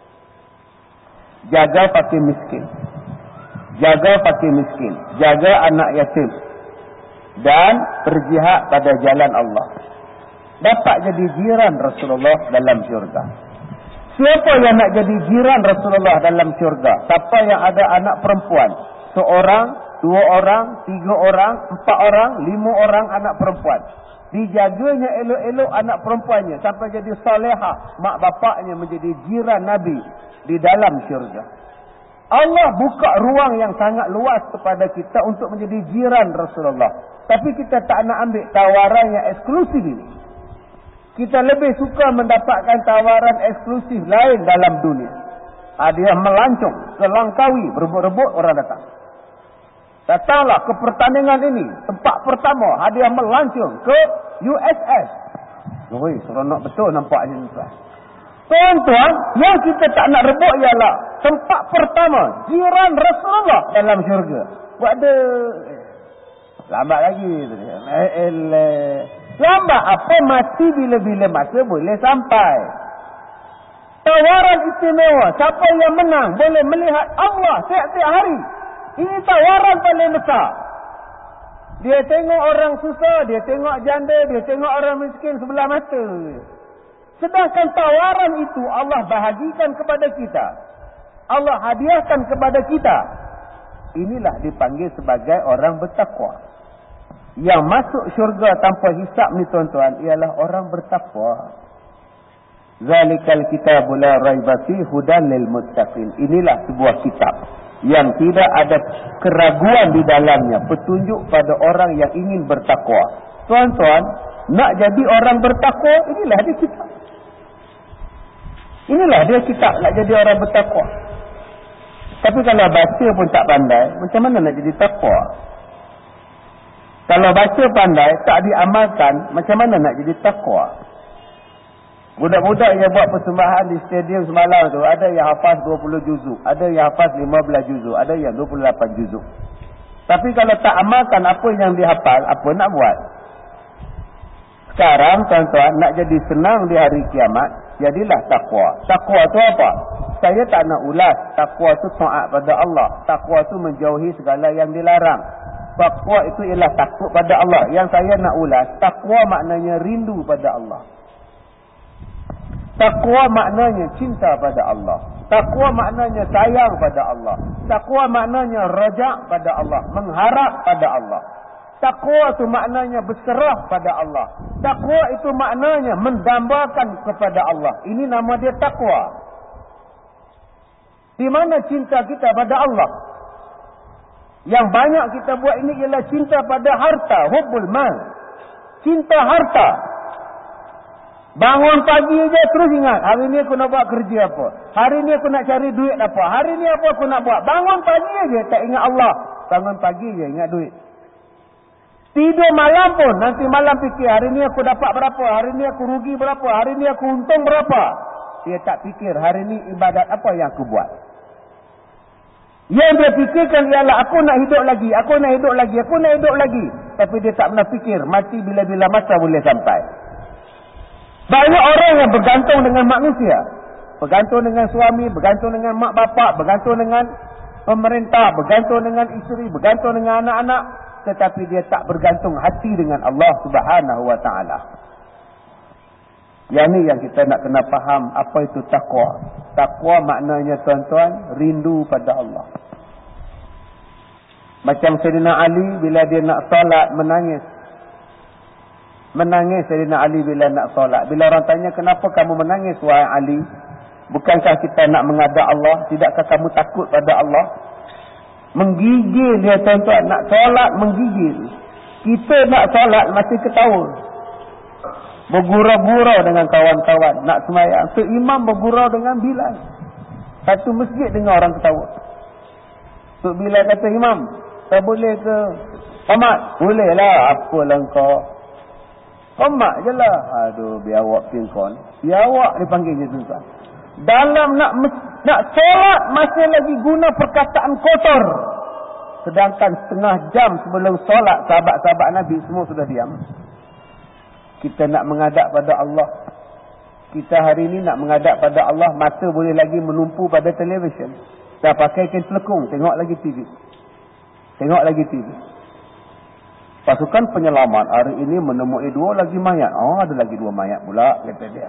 jaga fakir miskin, jaga fakir miskin, jaga anak yatim, dan berjihad pada jalan Allah. Dapat jadi jiran Rasulullah dalam syurga. Siapa yang nak jadi jiran Rasulullah dalam syurga? Siapa yang ada anak perempuan? Seorang, dua orang, tiga orang, empat orang, lima orang anak perempuan. Dijaganya elok-elok anak perempuannya sampai jadi salihah. Mak bapaknya menjadi jiran Nabi di dalam syurga. Allah buka ruang yang sangat luas kepada kita untuk menjadi jiran Rasulullah. Tapi kita tak nak ambil tawaran yang eksklusif ini. Kita lebih suka mendapatkan tawaran eksklusif lain dalam dunia. Hadiah melancong, selangkawi, berebut-rebut orang datang. Datanglah ke pertandingan ini, tempat pertama, hadiah melancong ke U S S. Oi, seronok betul nampaknya tuan. Tuan-tuan, yang kita tak nak rebut ialah tempat pertama, jiran Rasulullah dalam syurga. Buat ada lambat lagi tu dia. Eh, lambat apa, mati bila-bila masa boleh sampai. Tawaran istimewa, siapa yang menang boleh melihat Allah setiap hari. Ini tawaran paling besar. Dia tengok orang susah, dia tengok janda, dia tengok orang miskin sebelah mata. Sedangkan tawaran itu Allah bahagikan kepada kita. Allah hadiahkan kepada kita. Inilah dipanggil sebagai orang bertakwa. Yang masuk syurga tanpa hisap ni tuan-tuan ialah orang bertakwa. Zalikal kitabul la raiba fihi hudan lil muttaqin. Inilah sebuah kitab yang tidak ada keraguan di dalamnya, petunjuk pada orang yang ingin bertakwa. Tuan-tuan, nak jadi orang bertakwa, inilah dia kitab. Inilah dia kitab nak jadi orang bertakwa. Tapi kalau baca pun tak pandai, macam mana nak jadi takwa? Kalau baca pandai, tak diamalkan, macam mana nak jadi takwa? Budak-budak yang buat persembahan di stadium semalam tu, ada yang hafaz dua puluh juzuk, ada yang hafaz lima belas juzuk, ada yang dua puluh lapan juzuk. Tapi kalau tak amalkan apa yang dihafal, apa nak buat? Sekarang tuan-tuan, nak jadi senang di hari kiamat, jadilah takwa. Takwa tu apa? Saya tak nak ulas. Takwa tu taat pada Allah. Takwa tu menjauhi segala yang dilarang. Takwa itu ialah takut pada Allah. Yang saya nak ulas, takwa maknanya rindu pada Allah. Takwa maknanya cinta pada Allah. Takwa maknanya sayang pada Allah. Takwa maknanya raja pada Allah, mengharap pada Allah. Takwa itu maknanya berserah pada Allah. Takwa itu maknanya mendambakan kepada Allah. Ini nama dia takwa. Di mana cinta kita pada Allah? Yang banyak kita buat ini ialah cinta pada harta, hubbul mal. Cinta harta. Bangun pagi je terus ingat, hari ni aku nak buat kerja apa? Hari ni aku nak cari duit apa? Hari ni apa aku nak buat? Bangun pagi je tak ingat Allah. Bangun pagi je ingat duit. Tidur malam pun, nanti malam fikir, hari ni aku dapat berapa? Hari ni aku rugi berapa? Hari ni aku untung berapa? Dia tak fikir, hari ni ibadat apa yang aku buat. Yang dia fikirkan ialah aku nak hidup lagi, aku nak hidup lagi, aku nak hidup lagi. Tapi dia tak pernah fikir, mati bila-bila masa boleh sampai. Banyak orang yang bergantung dengan manusia. Bergantung dengan suami, bergantung dengan mak bapak, bergantung dengan pemerintah, bergantung dengan isteri, bergantung dengan anak-anak. Tetapi dia tak bergantung hati dengan Allah Subhanahu Wa Taala. Yang ni yang kita nak kena faham, apa itu takwa. Takwa maknanya tuan-tuan, rindu pada Allah. Macam Sayyidina Ali bila dia nak salat menangis. Menangis Sayyidina Ali bila nak solat. Bila orang tanya, kenapa kamu menangis wahai Ali? Bukankah kita nak menghadap Allah? Tidakkah kamu takut pada Allah? Menggigil dia tuan-tuan. Nak solat menggigil. Kita nak solat masih ketawa. Bergurau-gurau dengan kawan-kawan. Nak semayang. So imam bergurau dengan Bilal. Satu masjid dengar orang ketawa. So Bilal kata, imam, tak boleh ke? Qamat? Boleh lah. Apalah kau? Qamat je lah. Aduh, biar awak pingkon. Biar awak dipanggil je tuan. Dalam nak nak solat masih lagi guna perkataan kotor. Sedangkan setengah jam sebelum solat, sahabat-sahabat Nabi semua sudah diam. Kita nak menghadap pada Allah. Kita hari ini nak menghadap pada Allah, mata boleh lagi menumpu pada televisyen. Dah pakai kain telekung, tengok lagi T V. Tengok lagi T V. Pasukan penyelamat hari ini menemui dua lagi mayat. Oh, ada lagi dua mayat pula, kata dia.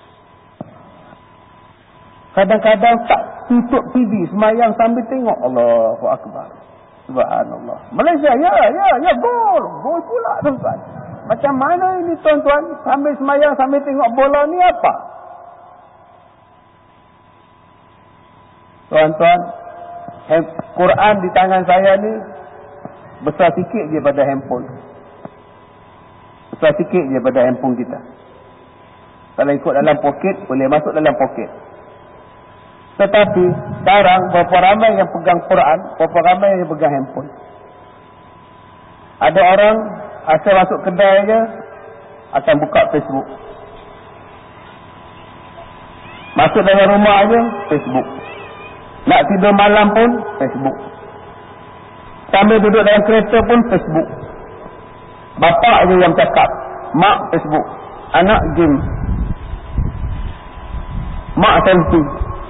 Kadang-kadang tak tutup T V, semayang sambil tengok. Allahu Akbar. Subhanallah. Malaysia, ya, ya, ya, gol. Gol pula, tuan-tuan. Macam mana ini, tuan-tuan? Sambil semayang, sambil tengok bola ni apa? Tuan-tuan, Quran di tangan saya ni besar sikit je pada handphone. Besar sikit je pada handphone kita. Kalau ikut dalam poket, boleh masuk dalam poket. Tetapi sekarang berapa ramai yang pegang Quran, berapa ramai yang pegang handphone. Ada orang asal masuk kedai je akan buka Facebook. Masuk dalam rumah aja Facebook. Nak tidur malam pun Facebook. Sambil duduk dalam kereta pun Facebook. Bapa aja yang cakap, mak Facebook, anak game, mak selfie.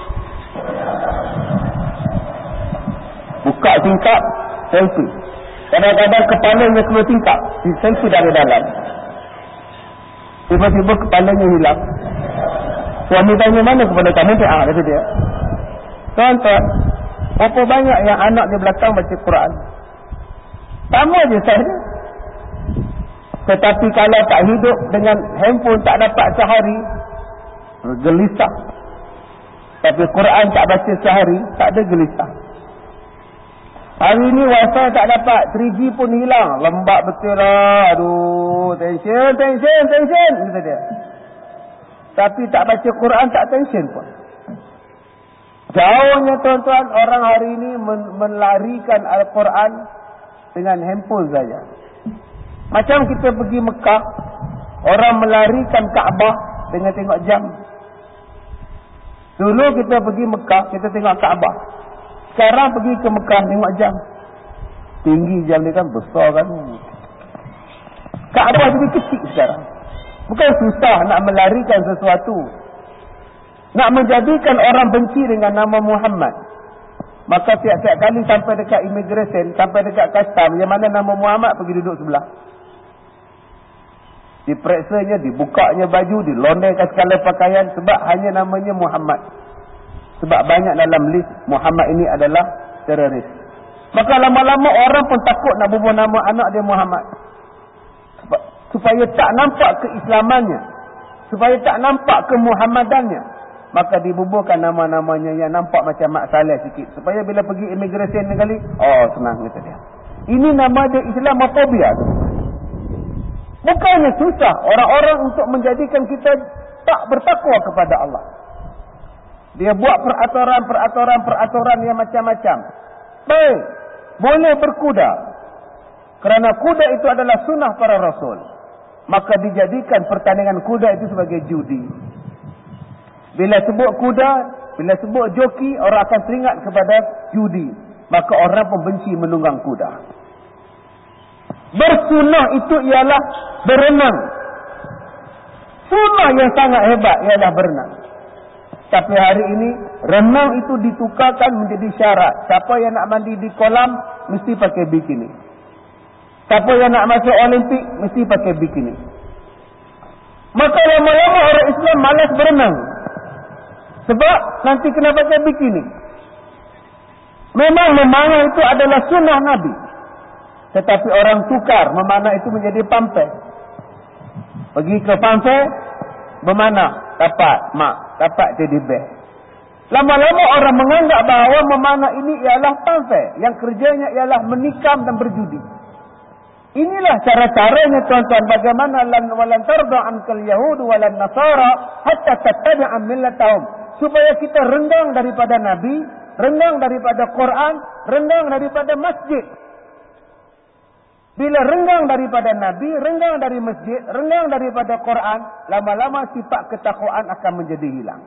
Buka tingkap, selfie. Kadang-kadang kepalanya keluar tingkap, selfie dari dalam. Tiba-tiba kepalanya hilang. Suami tanya, mana kepala kamu? Ah, kata dia. Tuan-tuan, berapa banyak yang anak di belakang baca Quran? Sama je sahaja. Tetapi kalau tak hidup dengan handphone, tak dapat sehari, gelisah. Tapi Quran tak baca sehari, tak ada gelisah. Hari ni wifi tak dapat, three G pun hilang. Lembab betul lah. Aduh, tension, tension, tension, kata dia. Tapi tak baca Quran, tak tension pun. Jauhnya tuan-tuan, orang hari ini men- melarikan Al-Quran dengan handphone saja. Macam kita pergi Mekah, orang melarikan Kaabah dengan tengok jam. Dulu kita pergi Mekah, kita tengok Kaabah. Sekarang pergi ke Mekah, tengok jam. Tinggi jam ni kan, besar kan. Kaabah jadi kecil sekarang. Bukan susah nak melarikan sesuatu. Nak menjadikan orang benci dengan nama Muhammad. Maka tiap-tiap kali sampai dekat immigration, sampai dekat custom, yang mana nama Muhammad, pergi duduk sebelah. Dipereksanya, dibukanya baju, dilondekkan segala pakaian, sebab hanya namanya Muhammad. Sebab banyak dalam list Muhammad ini adalah teroris. Maka lama-lama orang pun takut nak bubuh nama anak dia Muhammad. Sebab, supaya tak nampak keislamannya, supaya tak nampak kemuhammadannya, maka dibubuhkan nama-namanya yang nampak macam Mak Saleh sikit, supaya bila pergi immigration sekali, oh senang kata dia. Ini nama dia Islamofobia. Bukannya susah orang-orang untuk menjadikan kita tak bertakwa kepada Allah. Dia buat peraturan-peraturan-peraturan yang macam-macam. Baik, boleh berkuda. Kerana kuda itu adalah sunnah para rasul. Maka dijadikan pertandingan kuda itu sebagai judi. Bila sebut kuda, bila sebut joki, orang akan teringat kepada judi. Maka orang pun benci menunggang kuda. Bersunnah itu ialah berenang. Sunnah yang sangat hebat ialah berenang. Tapi hari ini, renang itu ditukarkan menjadi syarat. Siapa yang nak mandi di kolam, mesti pakai bikini. Siapa yang nak masuk Olimpik, mesti pakai bikini. Maka lama-lama orang Islam malas berenang. Sebab nanti kena pakai bikini. Memang memanah itu adalah sunnah Nabi. Tetapi orang tukar memanah itu menjadi pampai. Pergi ke pampai, bermanah, dapat mak, dapat teddy bear. Lama-lama orang menganggap bahawa memanah ini ialah pampai, yang kerjanya ialah menikam dan berjudi. Inilah cara-caranya tuan-tuan, bagaimana lan walan tarda ankal yahud walan nasara hatta tattabi'a millatahum, supaya kita renggang daripada Nabi, renggang daripada Quran, renggang daripada masjid. Bila renggang daripada Nabi, renggang dari masjid, renggang daripada Quran, lama-lama sifat ketakwaan akan menjadi hilang.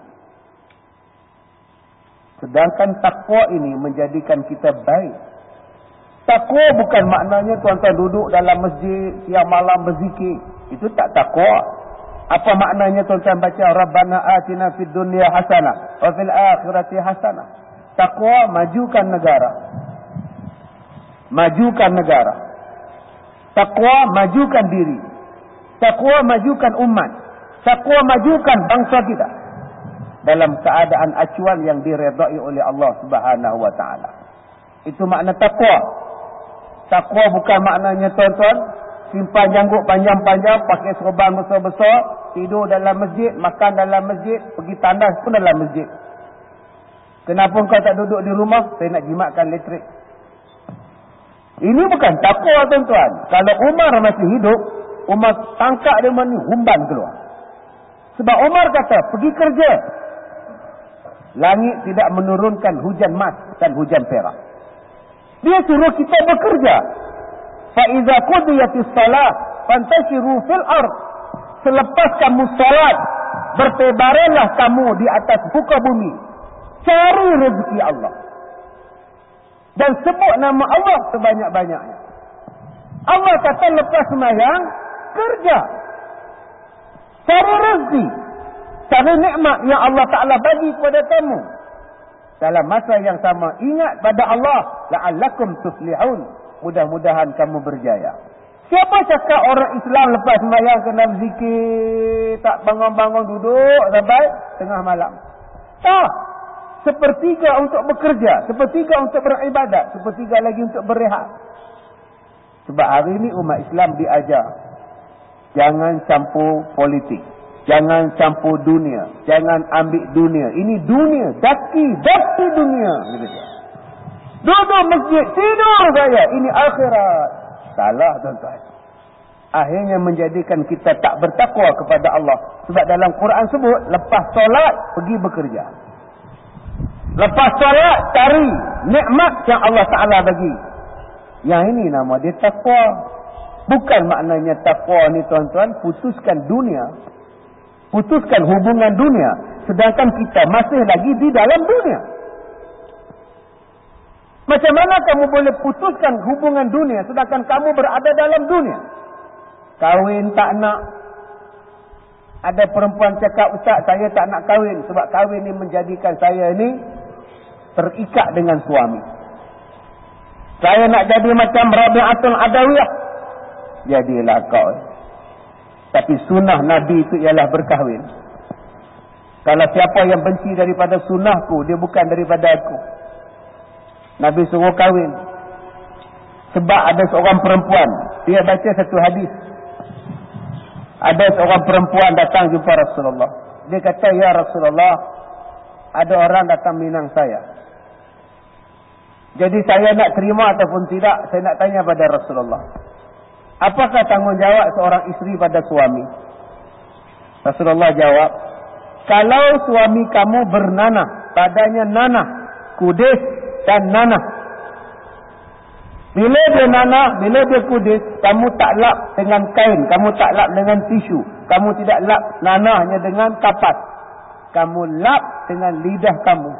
Sedangkan takwa ini menjadikan kita baik. Takwa bukan maknanya tuan-tuan duduk dalam masjid, siang malam berzikir. Itu tak takwa. Apa maknanya tuan-tuan baca Rabbana atina fid dunya hasanah wa fil akhirati hasanah. Takwa majukan negara. Majukan negara. Takwa majukan diri. Takwa majukan umat. Takwa majukan bangsa kita dalam keadaan acuan yang diredai oleh Allah Subhanahu wa taala. Itu makna takwa. Takwa bukan maknanya tuan-tuan simpan janggut panjang-panjang, pakai serban besar-besar, tidur dalam masjid, makan dalam masjid, pergi tandas pun dalam masjid. Kenapa kau tak duduk di rumah? Saya nak jimatkan elektrik. Ini bukan takwa tuan-tuan. Kalau Umar masih hidup, Umar tangkap dia ni, humban keluar. Sebab Umar kata, pergi kerja. Langit tidak menurunkan hujan emas dan hujan perak. Dia suruh kita bekerja. Fa iza qudiyatis salat fantashiru fil ard. Selepas kamu salat, bertebaranlah kamu di atas muka bumi. Cari rezeki Allah. Dan sebut nama Allah sebanyak-banyaknya. Allah kata lepas sembahyang, kerja. Cari rezeki. Cari nikmat yang Allah Ta'ala bagi kepada kamu. Dalam masa yang sama, ingat pada Allah. La'allakum tuflihun. Mudah-mudahan kamu berjaya. Siapa cakap orang Islam lepas sembahyang kena berzikir, tak bangun-bangun duduk sampai tengah malam? Tak. Sepertiga untuk bekerja, sepertiga untuk beribadat, sepertiga lagi untuk berehat. Sebab hari ini umat Islam diajar, jangan campur politik, jangan campur dunia, jangan ambil dunia. Ini dunia, daki, daki dunia. Duduk masjid, tidur saya, ini akhirat. Salah tuan-tuan. Akhirnya menjadikan kita tak bertakwa kepada Allah. Sebab dalam Quran sebut, lepas solat, pergi bekerja. Lepas solat, cari nikmat yang Allah Ta'ala bagi. Yang ini nama dia takwa. Bukan maknanya takwa ni tuan-tuan, putuskan dunia. Putuskan hubungan dunia. Sedangkan kita masih lagi di dalam dunia. Macam mana kamu boleh putuskan hubungan dunia sedangkan kamu berada dalam dunia? Kahwin tak nak. Ada perempuan cakap, Ustaz, saya tak nak kahwin. Sebab kahwin ni menjadikan saya ni terikat dengan suami. Saya nak jadi macam Rabi'atul Adawiyah. Jadilah kau. Tapi sunnah Nabi itu ialah berkahwin. Kalau siapa yang benci daripada sunnahku, dia bukan daripada aku. Nabi suruh kahwin. Sebab ada seorang perempuan, dia baca satu hadis. Ada seorang perempuan datang jumpa Rasulullah. Dia kata, ya Rasulullah, ada orang datang minang saya. Jadi saya nak terima ataupun tidak, saya nak tanya pada Rasulullah. Apakah tanggungjawab seorang isteri pada suami? Rasulullah jawab, kalau suami kamu bernanah, padanya nanah, kudis dan nanah. Bila dia nanah, bila dia kudis, kamu tak lap dengan kain, kamu tak lap dengan tisu, kamu tidak lap nanahnya dengan kapas. Kamu lap dengan lidah kamu.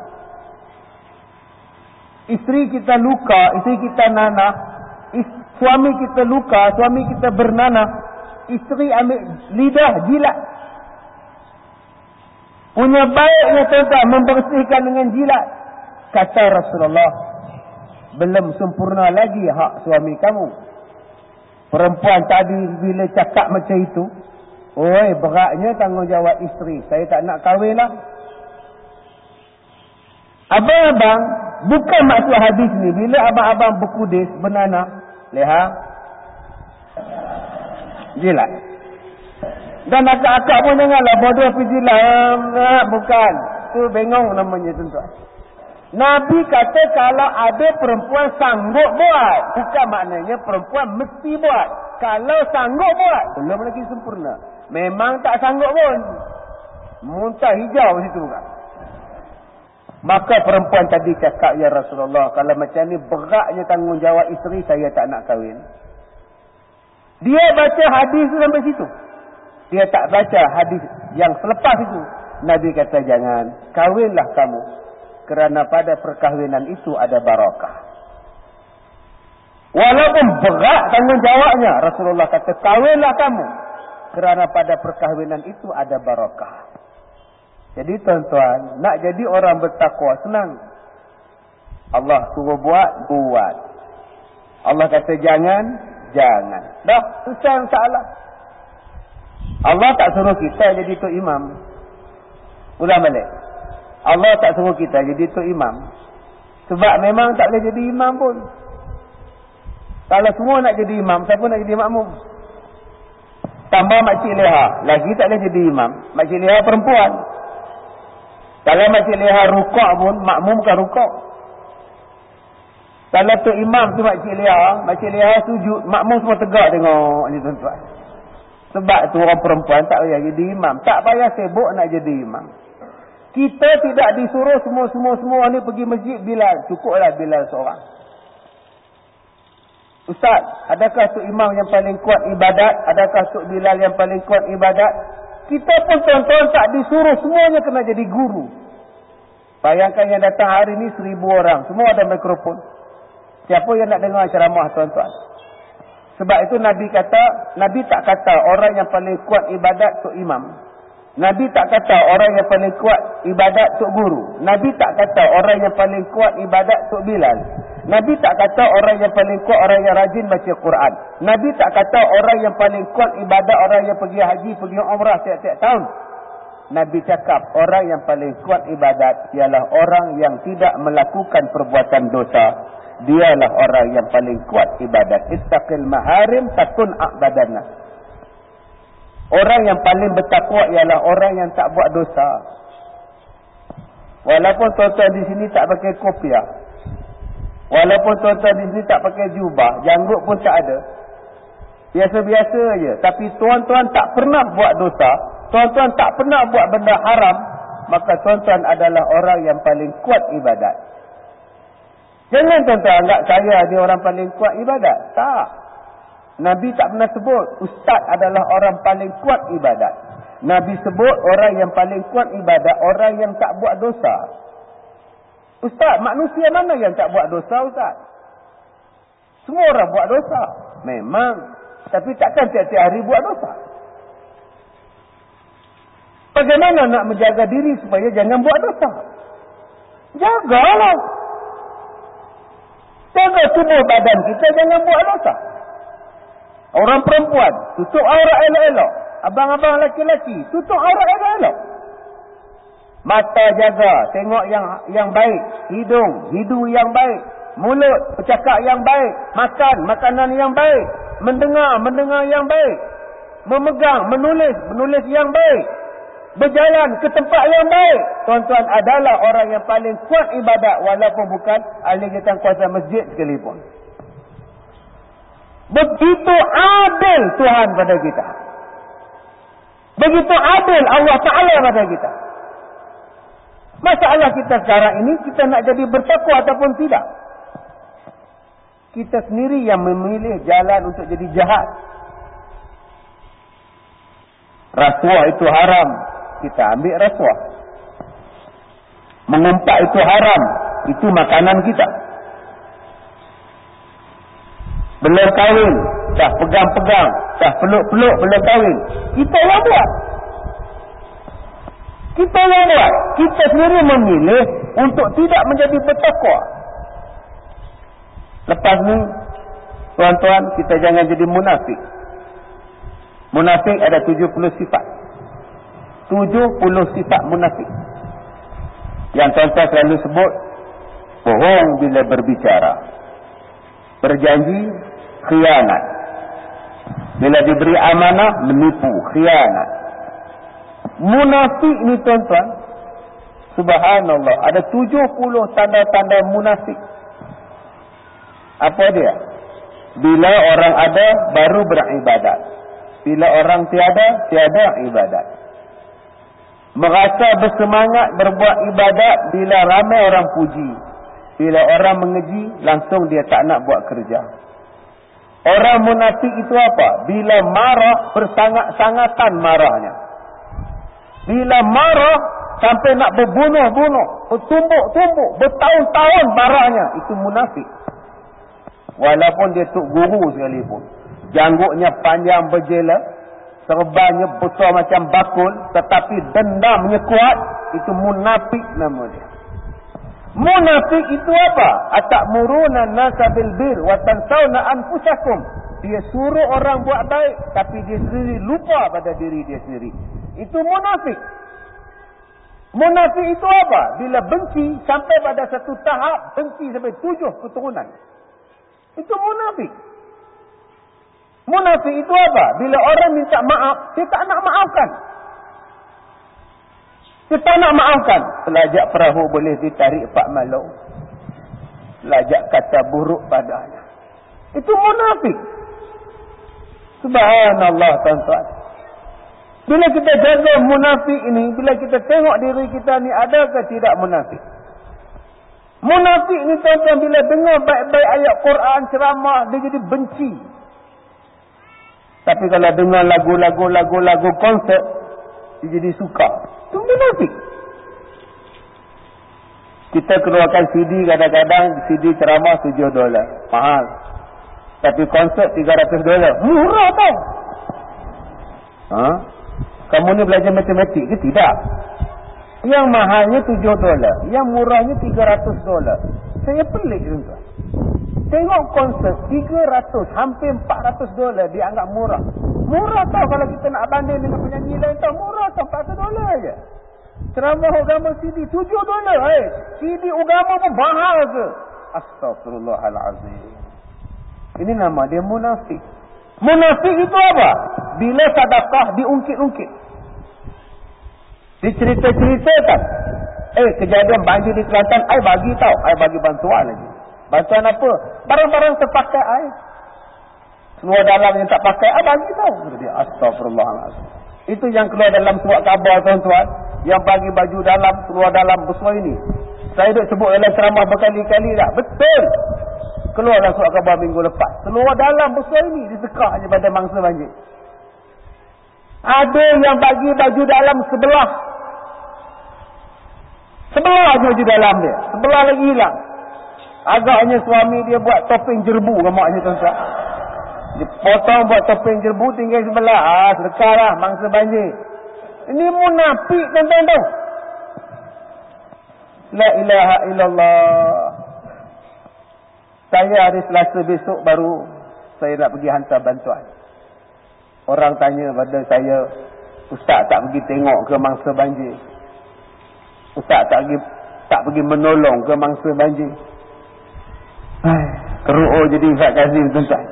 Isteri kita luka, isteri kita nanah, suami kita luka, suami kita bernanah, isteri ambil lidah jilat. Punya baiknya tuan-tuan membersihkan dengan jilat. Kata Rasulullah, belum sempurna lagi hak suami kamu. Perempuan tadi bila cakap macam itu, oi, beratnya tanggungjawab isteri. Saya tak nak kahwin lah. Abang-abang, bukan maksud hadis ni. Bila abang-abang berkudis, bernanah, lihat, jilat. Dan akak-akak pun janganlah bodoh pergi jilat. Bukan. Itu bengong namanya tuan-tuan. Nabi kata kalau ada perempuan sanggup buat. Bukan maknanya perempuan mesti buat. Kalau sanggup buat, belum lagi sempurna. Memang tak sanggup pun. Muntah hijau situ kan. Maka perempuan tadi cakap, ya Rasulullah, kalau macam ni beratnya tanggungjawab isteri, saya tak nak kahwin. Dia baca hadis sampai situ. Dia tak baca hadis yang selepas itu. Nabi kata, jangan, kahwinlah kamu. Kerana pada perkahwinan itu ada barakah. Walaupun berat tanggungjawabnya, Rasulullah kata, kahwinlah kamu. Kerana pada perkahwinan itu ada barakah. Jadi tuan-tuan, nak jadi orang bertakwa senang. Allah suruh buat, buat. Allah kata jangan, jangan. Dah, susah masalah. Allah tak suruh kita jadi tok imam. Ulang balik. Allah tak suruh kita jadi tok imam. Sebab memang tak boleh jadi imam pun. Kalau semua nak jadi imam, siapa nak jadi makmum? Tambah makcik leha, lagi tak boleh jadi imam. Makcik leha perempuan. Kalau makcik leha rukuk pun, makmum bukan rukuk. Kalau tok imam tu makcik leha, makcik leha sujud, makmum semua tegak tengok ni tuan-tuan. Sebab tu orang perempuan tak payah jadi imam. Tak payah sibuk nak jadi imam. Kita tidak disuruh semua-semua-semua ni pergi masjid Bilal. Cukuplah Bilal seorang. Ustaz, adakah Tok Imam yang paling kuat ibadat? Adakah Tok Bilal yang paling kuat ibadat? Kita pun tuan-tuan tak disuruh semuanya kena jadi guru. Bayangkan yang datang hari ni seribu orang. Semua ada mikrofon. Siapa yang nak dengar ceramah tuan-tuan? Sebab itu Nabi kata, Nabi tak kata orang yang paling kuat ibadat Tok Imam. Nabi tak kata orang yang paling kuat ibadat Tok Guru. Nabi tak kata orang yang paling kuat ibadat Tok Bilal. Nabi tak kata orang yang paling kuat orang yang rajin baca Quran. Nabi tak kata orang yang paling kuat ibadat orang yang pergi haji, pergi umrah tiap-tiap tahun. Nabi cakap orang yang paling kuat ibadat ialah orang yang tidak melakukan perbuatan dosa. Dialah orang yang paling kuat ibadat. Ittaqil maharim takun a'badana. Orang yang paling bertakwa ialah orang yang tak buat dosa. Walaupun tuan-tuan di sini tak pakai kopiah. Walaupun tuan-tuan di sini tak pakai jubah, janggut pun tak ada. Biasa-biasa je. Tapi tuan-tuan tak pernah buat dosa, tuan-tuan tak pernah buat benda haram, maka tuan-tuan adalah orang yang paling kuat ibadat. Jangan tuan-tuan anggap saya ni orang paling kuat ibadat. Tak. Nabi tak pernah sebut ustaz adalah orang paling kuat ibadat. Nabi sebut orang yang paling kuat ibadat, orang yang tak buat dosa. Ustaz, manusia mana yang tak buat dosa, Ustaz? Semua orang buat dosa. Memang. Tapi takkan tiap-tiap hari buat dosa. Bagaimana nak menjaga diri supaya jangan buat dosa? Jagalah. Jaga tubuh badan kita jangan buat dosa. Orang perempuan, tutup aurat elok-elok. Abang-abang lelaki-lelaki, tutup aurat elok-elok. Mata jaga, tengok yang yang baik. Hidung, hidu yang baik. Mulut, bercakap yang baik. Makan, makanan yang baik. Mendengar, mendengar yang baik. Memegang, menulis, menulis yang baik. Berjalan ke tempat yang baik. Tuan-tuan adalah orang yang paling kuat ibadat walaupun bukan ahli jawatan kuasa masjid sekalipun. Begitu adil Tuhan pada kita. Begitu adil Allah Ta'ala pada kita. Masalah kita sekarang ini, kita nak jadi bertakwa ataupun tidak. Kita sendiri yang memilih jalan untuk jadi jahat. Rasuah itu haram, kita ambil rasuah. Mengumpat itu haram, itu makanan kita. Belum kahwin, dah pegang-pegang, dah peluk-peluk belum kahwin. Kita yang buat. Kita yang buat. Kita sendiri memilih untuk tidak menjadi bertakwa. Lepas ni, tuan-tuan, kita jangan jadi munafik. Munafik ada tujuh puluh sifat. tujuh puluh sifat munafik. Yang tuan-tuan selalu sebut, bohong bila berbicara. Berjanji, khianat. Bila diberi amanah, menipu, khianat. Munafik ni tuan-tuan, subhanallah, ada tujuh puluh tanda-tanda munafik. Apa dia? Bila orang ada, baru beribadat. Bila orang tiada, tiada ibadat. Merasa bersemangat berbuat ibadat bila ramai orang puji. Bila orang mengeji, langsung dia tak nak buat kerja. Orang munafik itu apa? Bila marah, bersangat-sangatan marahnya. Bila marah, sampai nak berbunuh-bunuh, bertumbuk-tumbuk, bertahun-tahun marahnya. Itu munafik. Walaupun dia tok guru sekalipun. Janggutnya panjang berjela, serbannya besar macam bakul, tetapi dendamnya kuat. Itu munafik nama dia. Munafik itu apa? Atamuruna an-nasa bil bir wa tansawna anfusakum. Dia suruh orang buat baik, tapi dia sendiri lupa pada diri dia sendiri. Itu munafik. Munafik itu apa? Bila benci sampai pada satu tahap, benci sampai tujuh keturunan. Itu munafik. Munafik itu apa? Bila orang minta maaf, dia tak nak maafkan. Dia tak nak maafkan. Pelajak perahu boleh ditarik pak malau. Pelajak kata buruk padanya. Itu munafik. Subhanallah tuan-tuan. Bila kita jaga munafik ini, bila kita tengok diri kita ni ada ke tidak munafik? Munafik ni tuan-tuan bila dengar baik-baik ayat Quran, ceramah, dia jadi benci. Tapi kalau dengar lagu-lagu lagu-lagu konsert, dia jadi suka. Itu munafik. Kita keluarkan C D kadang-kadang, C D ceramah tujuh dolar. Mahal. Tapi konsert tiga ratus dolar. Murah tau. Ha? Kamu ni belajar matematik ke? Tidak. Yang mahalnya tujuh dolar. Yang murahnya tiga ratus dolar. Saya pelik tuan-tuan. Tengok konsert tiga ratus, hampir empat ratus dolar dia anggap murah. Murah tau kalau kita nak banding dengan penyanyi lain tau. Murah tau, empat ratus dolar aja. Ceramah agama C D tujuh dolar. Eh. C D agama pun mahal ke? Astaghfirullahalazim. Ini nama dia munafik. Munafik itu apa? Bila sedekah diungkit-ungkit. Dicerita-ceritakan. Eh, kejadian banjir di Kelantan, I bagi tahu, I bagi bantuan lagi. Bantuan apa? Barang-barang terpakai I. Semua dalam yang tak pakai, I bagi tahu. Dia astagfirullahaladzim. Itu yang keluar dalam surat khabar tuan-tuan. Yang bagi baju dalam, keluar dalam besar ini. Saya dah sebut dalam ceramah berkali-kali dah. Betul. Keluar dalam surat khabar minggu lepas. Keluar dalam besar ini disekah je pada mangsa banjir. Ada yang bagi baju dalam sebelah. Sebelah baju dalam dia. Sebelah lagi hilang. Agaknya suami dia buat topeng jerbu ke maknya tuan-tuan. Dia potong buat topeng jerbu tinggal sebelah. Ah, sedekah lah mangsa banjir. Ini munafik tuan-tuan tahu. La ilaha illallah. Saya hari Selasa besok baru saya nak pergi hantar bantuan. Orang tanya pada saya, Ustaz tak pergi tengok ke mangsa banjir? Ustaz tak pergi, tak pergi menolong ke mangsa banjir? Keru'u jadi Ustaz Kazim tuan-tuan.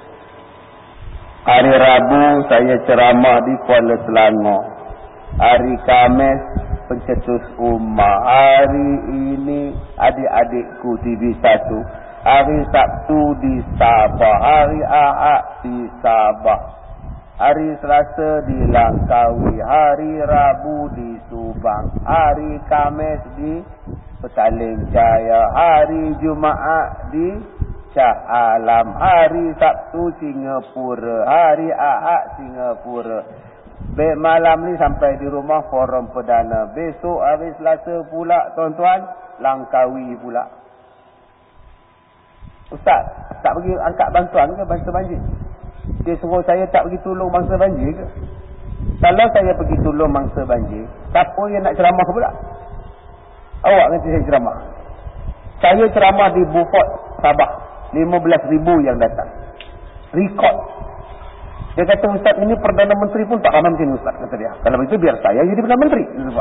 Hari Rabu saya ceramah di Kuala Selangor. Hari Khamis pencetus ummah. Hari ini adik-adikku T V satu. Hari Sabtu di Sabah. Hari Ahad di Sabah. Hari Selasa di Langkawi. Hari Rabu di Subang. Hari Khamis di Petaling Jaya. Hari Jumaat di Shah Alam. Hari Sabtu Singapura. Hari Ahad Singapura. Be malam ni sampai di rumah forum perdana. Besok hari Selasa pula tuan-tuan, Langkawi pula. Ustaz, tak pergi angkat bantuan ke bangsa banjir? Dia suruh saya tak pergi tolong bangsa banjir ke? Kalau saya pergi tolong bangsa banjir, siapa yang nak ceramah pula? Awak nanti saya ceramah. Saya ceramah di Beaufort, Sabah. lima belas ribu yang datang. Rekod. Dia kata, Ustaz, ini Perdana Menteri pun tak ramai macam ni, Ustaz. Kata dia. Kalau begitu biar saya jadi Perdana Menteri.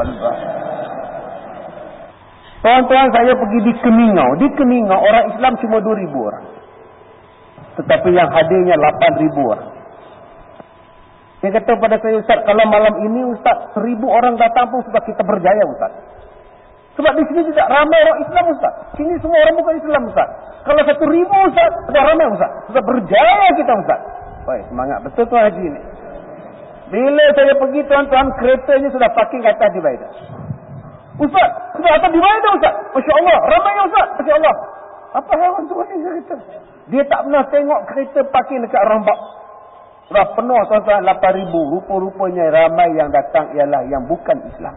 Tuan-tuan, saya pergi di Keningau. Di Keningau, orang Islam cuma dua ribu orang. Tetapi yang hadirnya lapan ribu orang. Dia kata pada saya, Ustaz, kalau malam ini, Ustaz, seribu orang datang pun sudah kita berjaya, Ustaz. Sebab di sini tidak ramai orang Islam, Ustaz. Sini semua orang bukan Islam, Ustaz. Kalau satu ribu, Ustaz, sudah ramai, Ustaz. Sudah berjaya kita, Ustaz. Baik, semangat betul tuan haji ni. Bila saya pergi tuan-tuan, keretanya sudah parking kat atas divider. Ustaz, sudah atas divider, Ustaz. Masya Allah, ramainya, Ustaz. Masya Allah. Apa hewan tu ni kereta? Dia tak pernah tengok kereta parking dekat Rambak. Sudah penuh tuan-tuan, lapan ribu. Rupa-rupanya ramai yang datang ialah yang bukan Islam.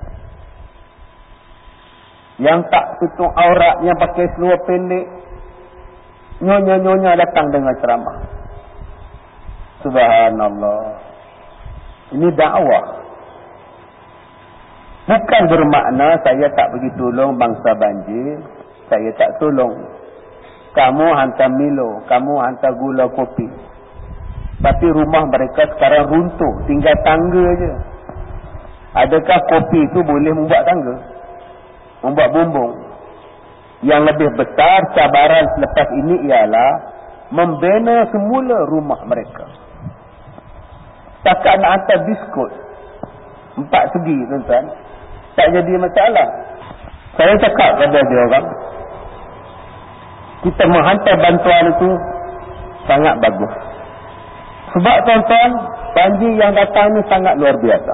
Yang tak tutup aurat, yang pakai seluar pendek. Nyonya-nyonya datang dengan ceramah. Subhanallah. Ini dakwah. Bukan bermakna saya tak pergi tolong bangsa banjir. Saya tak tolong. Kamu hantar Milo, kamu hantar gula kopi. Tapi rumah mereka sekarang runtuh, tinggal tangga je. Adakah kopi itu boleh membuat tangga? Membuat bumbung? Yang lebih besar cabaran selepas ini ialah membina semula rumah mereka. Setakat nak hantar biskut empat segi tuan-tuan, tak jadi masalah. Saya cakap kepada dia orang, kita menghantar bantuan itu sangat bagus. Sebab tuan-tuan, banjir yang datang ni sangat luar biasa.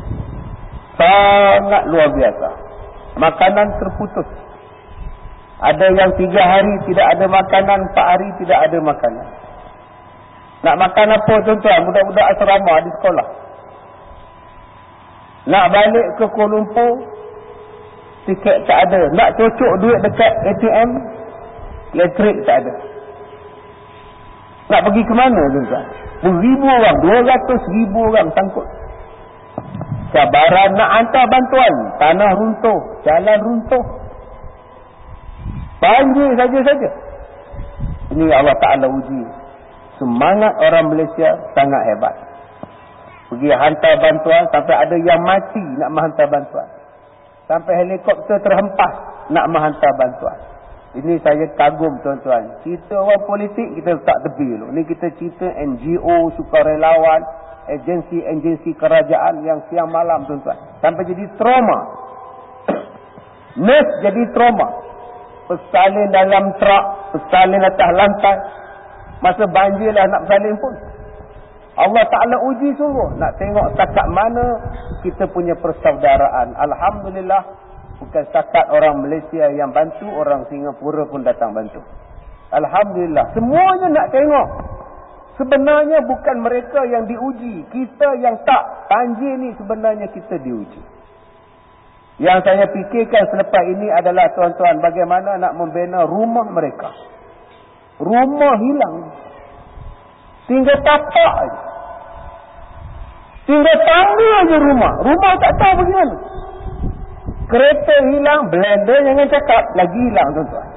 Sangat luar biasa. Makanan terputus. Ada yang tiga hari tidak ada makanan, empat hari tidak ada makanan. Nak makan apa tuan-tuan? Budak-budak asrama di sekolah. Nak balik ke Kuala Lumpur, tiket tak ada. Nak cocok duit dekat A T M, elektrik tak ada. Nak pergi ke mana tuan-tuan? Beribu orang, dua ratus ribu orang sangkut. Cabaran nak hantar bantuan, tanah runtuh, jalan runtuh, banjir saja-saja. Ini Allah Ta'ala uji semangat orang Malaysia sangat hebat. Pergi hantar bantuan sampai ada yang mati nak menghantar bantuan. Sampai helikopter terhempas nak menghantar bantuan. Ini saya kagum tuan-tuan. Cerita orang politik kita letak tepi dulu. Ini kita cerita N G O, sukarelawan, agensi-agensi kerajaan yang siang malam tuan-tuan. Sampai jadi trauma. Nurse jadi trauma. Pesalin dalam truk, pesalin atas lantai. Masa banjirlah nak bersalin pun. Allah Ta'ala uji sungguh. Nak tengok setakat mana kita punya persaudaraan. Alhamdulillah. Bukan setakat orang Malaysia yang bantu, orang Singapura pun datang bantu. Alhamdulillah. Semuanya nak tengok. Sebenarnya bukan mereka yang diuji. Kita yang tak. Banjir ni sebenarnya kita diuji. Yang saya fikirkan selepas ini adalah tuan-tuan, bagaimana nak membina rumah mereka. Rumah hilang. Tinggal tapak aja. Tinggal tangga aja rumah. Rumah tak tahu bagaimana. Kereta hilang, blender jangan cakap, lagi hilang tuan-tuan.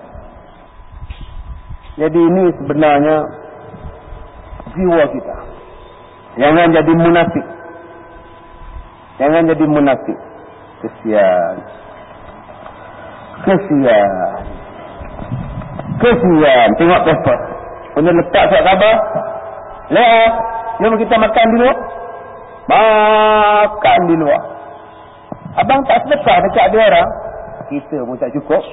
Jadi ini sebenarnya jiwa kita. Jangan jadi munafik. Jangan jadi munafik. Kesian. Kesian. Kesian. Tengok paper. Punya letak surat khabar. Lihat. Jom kita makan di luar. Makan di luar. Abang tak sedekah dekat dia orang. Kita pun tak cukup.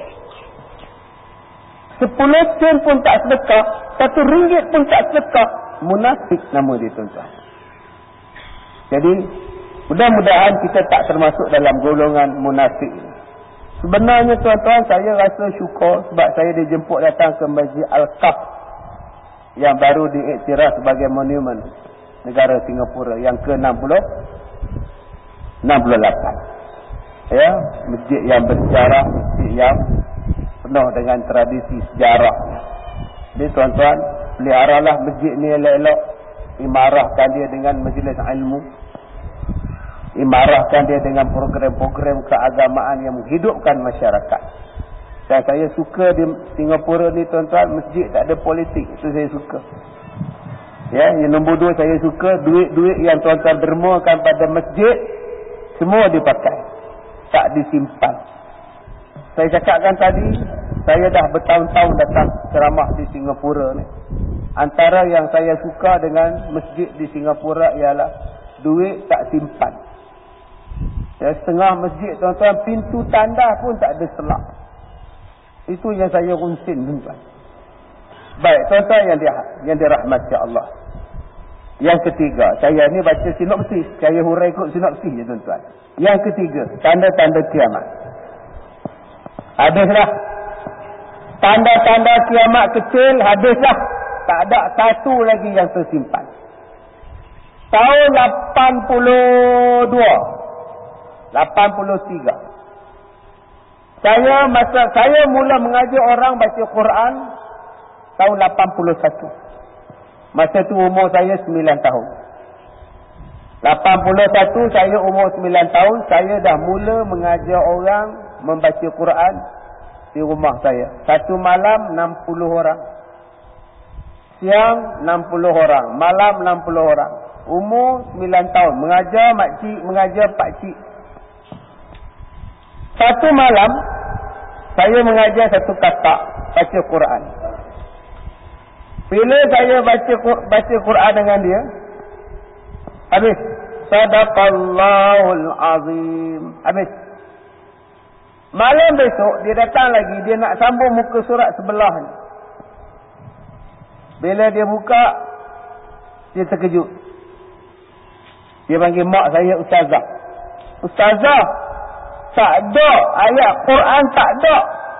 Sepuluh sen pun tak sedekah. Satu ringgit pun tak sedekah. Munafik nama dia tuan-tuan. Jadi mudah-mudahan kita tak termasuk dalam golongan munafik. Sebenarnya tuan-tuan, saya rasa syukur sebab saya dijemput datang ke Masjid Al-Qaf yang baru diiktiraf sebagai monumen negara Singapura yang ke enam puluh enam puluh lapan. Ya, masjid yang bersejarah, masjid yang penuh dengan tradisi sejarah. Jadi tuan-tuan, peliharalah masjid ni elok-elok, imarahkan dia dengan majlis ilmu, imarahkan dia dengan program-program keagamaan yang menghidupkan masyarakat. Dan saya suka di Singapura ni tuan-tuan, masjid tak ada politik, itu saya suka. Ya, yang nombor dua saya suka duit-duit yang tuan-tuan dermakan pada masjid semua dipakai, tak disimpan. Saya cakapkan tadi, saya dah bertahun-tahun datang ceramah di Singapura ni. Antara yang saya suka dengan masjid di Singapura ialah duit tak simpan. Ya, setengah masjid tuan-tuan, pintu tanda pun tak ada selak. Itu yang saya unsin tuan-tuan. Baik tuan-tuan yang, di, yang dirahmati Allah. Yang ketiga, saya ni baca sinopsis, saya hurai ikut sinopsis je tuan-tuan. Yang ketiga, tanda-tanda kiamat. Habislah. Tanda-tanda kiamat kecil, habislah. Tak ada satu lagi yang tersimpan. Tahun lapan puluh dua, lapan puluh tiga. Saya masa saya mula mengajar orang baca Quran tahun lapan puluh satu. Masa tu umur saya sembilan tahun. lapan puluh satu saya umur sembilan tahun, saya dah mula mengajar orang membaca Quran di rumah saya. Satu malam enam puluh orang. Siang enam puluh orang, malam enam puluh orang. Umur sembilan tahun, mengajar makcik, mengajar pakcik. Satu malam saya mengajar satu kakak baca Quran. Bila saya baca baca Quran dengan dia, habis. Sadaqallahul azim. Habis. Malam besok dia datang lagi, dia nak sambung muka surat sebelah ni. Bila dia buka, dia terkejut. Dia panggil mak saya ustazah. Ustazah, tak ada ayat Quran, tak ada.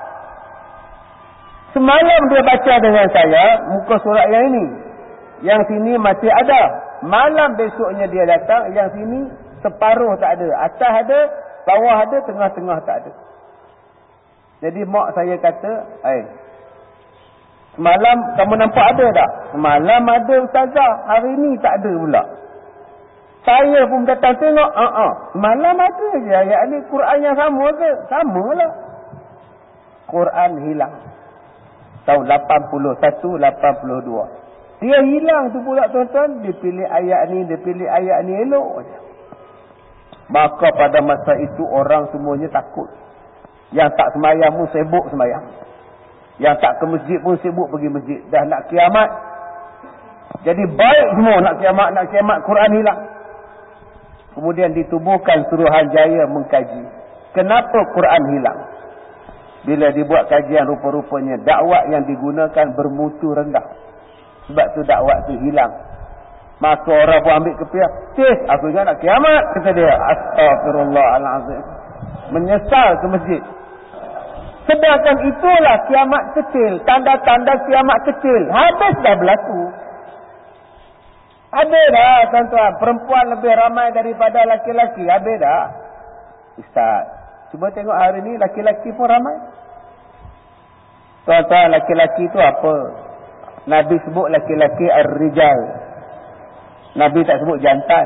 Semalam dia baca dengan saya muka surat yang ini. Yang sini masih ada. Malam besoknya dia datang, yang sini separuh tak ada. Atas ada, bawah ada, tengah-tengah tak ada. Jadi mak saya kata, "Eh, semalam kamu nampak ada tak?" "Semalam ada ustazah, hari ni tak ada pula." Saya pun datang tengok, ah ah, semalam ada je ayat ni, Quran yang sama ke? Samalah. Quran hilang. Tahun lapan puluh satu, lapan puluh dua. Dia hilang tu pula tuan-tuan. Dia pilih ayat ni, dia pilih ayat ni, elok je. Maka pada masa itu orang semuanya takut. Yang tak semayang pun sibuk semayang. Yang tak ke masjid pun sibuk pergi masjid. Dah nak kiamat. Jadi baik semua nak kiamat, nak kiamat, Quran hilang. Kemudian ditubuhkan Suruhanjaya mengkaji. Kenapa Quran hilang? Bila dibuat kajian, rupa-rupanya dakwah yang digunakan bermutu rendah. Sebab tu dakwah tu hilang. Maka orang pun ambil kepiah. Sis, aku ingat nak kiamat, kata dia. Astagfirullahaladzim. Menyesal ke masjid. Sedangkan itulah kiamat kecil. Tanda-tanda kiamat kecil. Habis dah berlaku. Habis dah, tuan-tuan. Perempuan lebih ramai daripada laki-laki. Habis dah. Ustaz, cuba tengok hari ni laki-laki pun ramai. Tuan-tuan, laki-laki tu apa? Nabi sebut laki-laki ar-rijal. Nabi tak sebut jantan.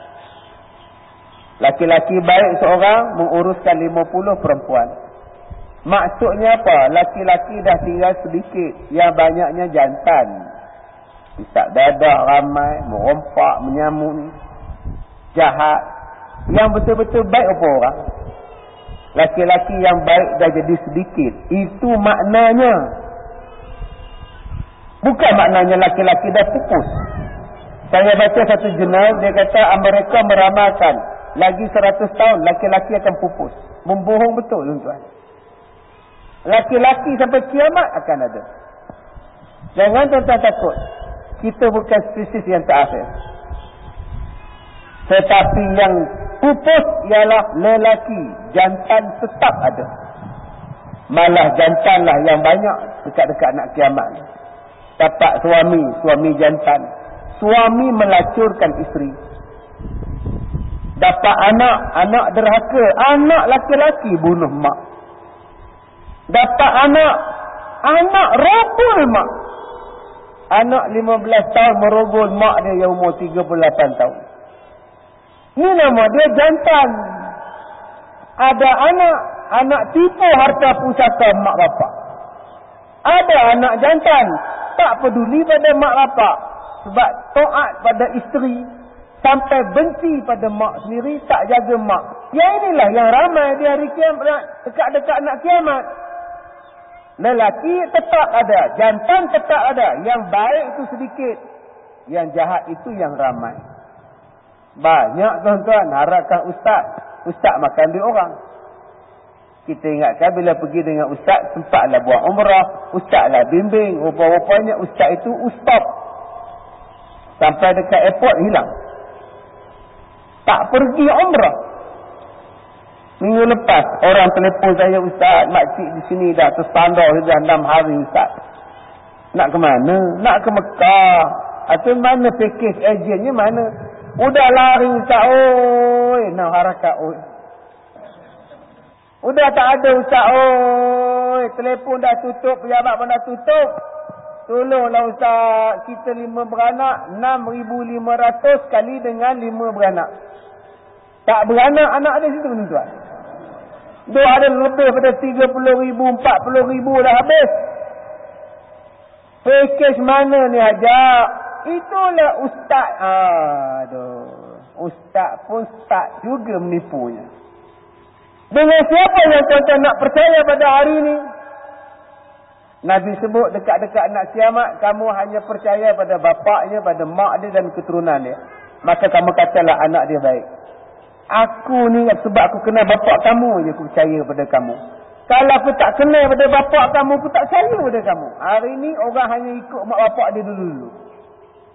Laki-laki baik seorang menguruskan lima puluh perempuan. Maksudnya apa? Laki-laki dah tinggal sedikit. Yang banyaknya jantan. Isak dadah ramai, merompak, menyamuk ni. Jahat. Yang betul-betul baik apa orang? Laki-laki yang baik dah jadi sedikit. Itu maknanya. Bukan maknanya laki-laki dah pupus. Saya baca satu jurnal, dia kata Amerika meramalkan lagi seratus tahun laki-laki akan pupus. Membohong betul tuan-tuan. Laki-laki sampai kiamat akan ada. Jangan tuan-tuan takut. Kita bukan spesies yang terakhir. Tetapi yang pupus ialah lelaki. Jantan tetap ada. Malah jantanlah yang banyak dekat-dekat nak kiamat. Dapat suami, suami jantan. Suami melacurkan isteri. Dapat anak, anak derhaka. Anak laki-laki bunuh mak. Dapat anak, anak rogol mak. Anak lima belas tahun merogol mak dia yang umur tiga puluh lapan tahun. Ini nama dia jantan. Ada anak, anak tipu harta pusaka mak bapak. Ada anak jantan, tak peduli pada mak bapak. Sebab taat pada isteri, sampai benci pada mak sendiri, tak jaga mak. Yang inilah yang ramai di hari kiamat, dekat-dekat nak kiamat. Lelaki tetap ada, jantan tetap ada. Yang baik itu sedikit, yang jahat itu yang ramai. Banyak tuan-tuan harapkan ustaz. Ustaz makan duit orang. Kita ingatkan bila pergi dengan ustaz, sempatlah buat umrah, ustazlah bimbing. Rupa-rupanya ustaz itu ustaz. Sampai dekat airport hilang. Tak pergi umrah. Minggu lepas orang telefon saya, ustaz, makcik di sini dah terstandar sudah enam hari ustaz. Nak ke mana? Nak ke Mekah. Atau mana package agentnya mana? Udah lari ustaz. Oi, nak harakat oi. Udah tak ada ustaz. Oi, telefon dah tutup, pejabat pun dah tutup. Tolonglah ustaz, kita lima beranak, enam ribu lima ratus kali dengan lima beranak. Tak beranak anak dia situ tuan. Dia ada lebih pada tiga puluh ribu, empat puluh ribu dah habis. Package mana ni ajak? Itulah ustaz. Aduh. Ustaz pun start juga menipunya. Dengan siapa yang tuan-tuan nak percaya pada hari ini? Nabi sebut dekat-dekat nak kiamat, kamu hanya percaya pada bapaknya, pada mak dia dan keturunan dia. Maka kamu katalah anak dia baik. Aku ni sebab aku kenal bapak kamu je aku percaya pada kamu. Kalau aku tak kenal pada bapak kamu, aku tak percaya pada kamu. Hari ni orang hanya ikut mak bapak dia dulu-dulu.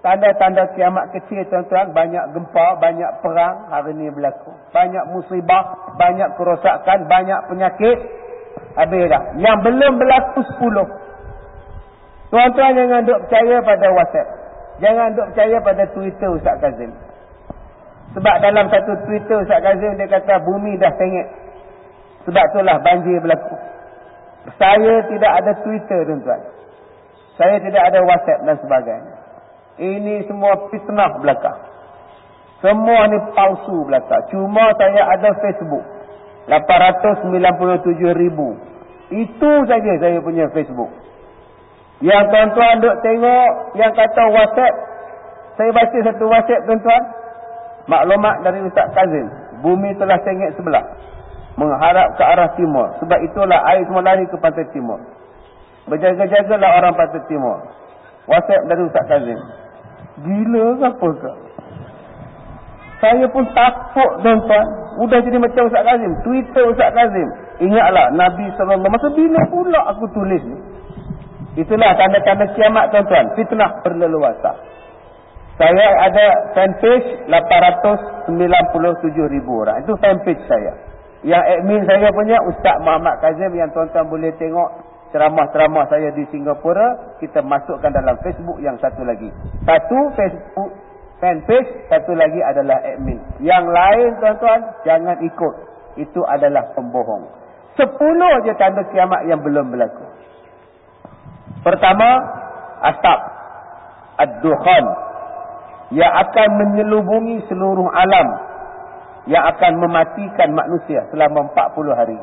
tanda-tanda kiamat kecil tuan-tuan, banyak gempa, banyak perang hari ni berlaku. Banyak musibah, banyak kerosakan, banyak penyakit. Habis dah. Yang belum berlaku sepuluh. Tuan-tuan jangan duk percaya pada WhatsApp. Jangan duk percaya pada Twitter Ustaz Kazim. Sebab dalam satu Twitter Ustaz Kazim dia kata bumi dah sengit. Sebab itulah banjir berlaku. Saya tidak ada Twitter tuan-tuan. Saya tidak ada WhatsApp dan sebagainya. Ini semua fitnah belaka. Semua ni palsu belaka. Cuma saya ada Facebook. lapan ratus sembilan puluh tujuh ribu. Itu saja saya punya Facebook. Yang tuan-tuan duk tengok yang kata WhatsApp. Saya baca satu WhatsApp tuan-tuan. Maklumat dari Ustaz Kazim. Bumi telah sengit sebelah. Mengharap ke arah timur. Sebab itulah air semua lari ke pantai timur. Berjaga-jagalah orang pantai timur. WhatsApp dari Ustaz Kazim. Gila ke apa ke? Saya pun takut tuan-tuan. Udah jadi macam Ustaz Kazim. Twitter Ustaz Kazim. Ingatlah Nabi sallallahu alaihi wasallam. Masa bila pula aku tulis ni? Itulah tanda-tanda kiamat tuan-tuan. Fitnah berleluasa. Saya ada fanpage lapan ratus sembilan puluh tujuh ribu orang. Itu fanpage saya. Yang admin saya punya Ustaz Muhammad Kazim, yang tuan-tuan boleh tengok ceramah-ceramah saya di Singapura. Kita masukkan dalam Facebook yang satu lagi. Satu Facebook fanpage, satu lagi adalah admin. Yang lain tuan-tuan jangan ikut. Itu adalah pembohong. Sepuluh je tanda kiamat yang belum berlaku. Pertama, asap ad-dukhan yang akan menyelubungi seluruh alam, yang akan mematikan manusia selama empat puluh hari.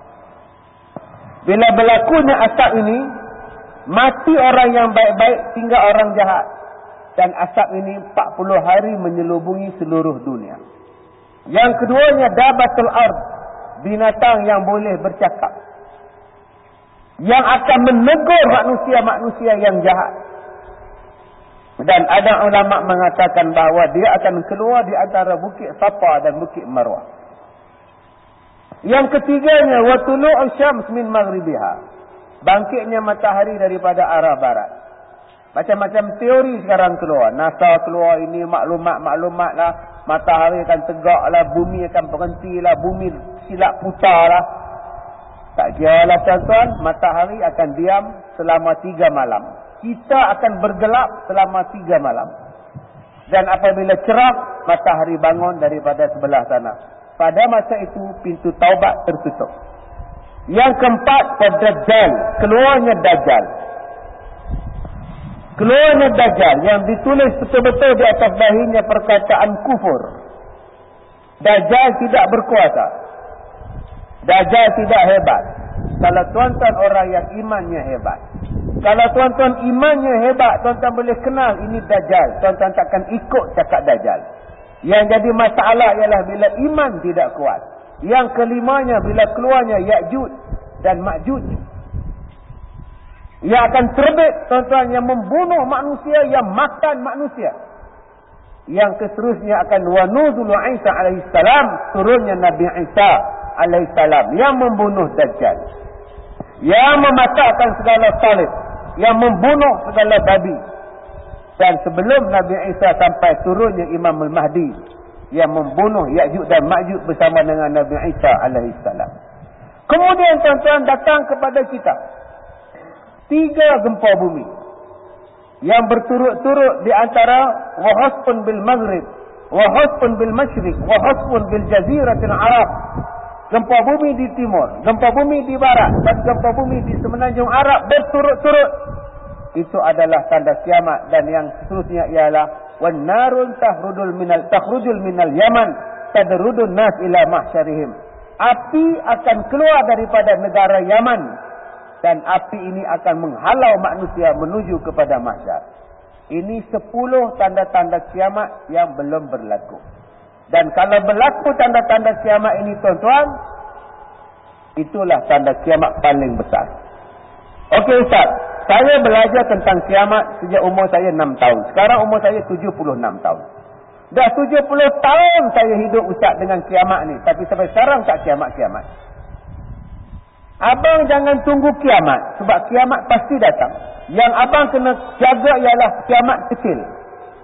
Bila berlakunya asap ini, mati orang yang baik-baik, tinggal orang jahat. Dan asap ini empat puluh hari menyelubungi seluruh dunia. Yang keduanya dabatul ard, binatang yang boleh bercakap, yang akan menegur manusia-manusia yang jahat. Dan ada ulama mengatakan bahawa dia akan keluar di antara Bukit Safa dan Bukit Marwah. Yang ketiganya watulu'u syams min maghribiha, bangkitnya matahari daripada arah barat. Macam-macam teori sekarang keluar. NASA keluar ini maklumat-maklumat lah. Matahari akan tegak lah, bumi akan berhenti lah, bumi silap putar lah. Tak kira lah tuan-tuan, matahari akan diam selama tiga malam. Kita akan bergelap selama tiga malam. Dan apabila cerah, matahari bangun daripada sebelah sana. Pada masa itu, pintu taubat tertutup. Yang keempat, Dajjal. Keluarnya Dajjal. Keluarnya Dajjal yang ditulis betul-betul di atas dahinya perkataan kufur. Dajjal tidak berkuasa. Dajjal tidak hebat. Kalau tuan-tuan orang yang imannya hebat. Kalau tuan-tuan imannya hebat, tuan-tuan boleh kenal ini Dajjal. Tuan-tuan takkan ikut cakap Dajjal. Yang jadi masalah ialah bila iman tidak kuat. Yang kelimanya bila keluarnya Ya'juj dan Ma'juj. Yang akan terbit tuan-tuan, yang membunuh manusia, yang makan manusia. Yang keterusnya akan wanuzulu Isa alaihissalam, turunnya Nabi Isa alaihissalam yang membunuh Dajjal. Yang mematakan segala salib, yang membunuh segala babi. Dan sebelum Nabi Isa sampai, turunnya Imam Al-Mahdi yang membunuh Ya'juj dan Ma'juj bersama dengan Nabi Isa alaihissalam. Kemudian tuan-tuan datang kepada kita tiga gempa bumi yang berturut-turut di antara wahasfun bil maghrib, wahasfun bil masyriq, wahasfun bil jaziratil Arab. Gempa bumi di timur, gempa bumi di barat, dan gempa bumi di semenanjung Arab berturut-turut. Itu adalah tanda kiamat. Dan yang seterusnya ialah wan narun tahrudul minal takhrujul minal yaman tadrudun nas ila mahsyarihim. Api akan keluar daripada negara Yaman, dan api ini akan menghalau manusia menuju kepada mahsyar. Ini sepuluh tanda-tanda kiamat yang belum berlaku. Dan kalau berlaku tanda-tanda kiamat ini tuan-tuan, itulah tanda kiamat paling besar. Okey Ustaz, saya belajar tentang kiamat sejak umur saya enam tahun. Sekarang umur saya tujuh puluh enam tahun. Dah tujuh puluh tahun saya hidup Ustaz dengan kiamat ni. Tapi sampai sekarang tak kiamat-kiamat. Abang jangan tunggu kiamat. Sebab kiamat pasti datang. Yang abang kena jaga ialah kiamat kecil.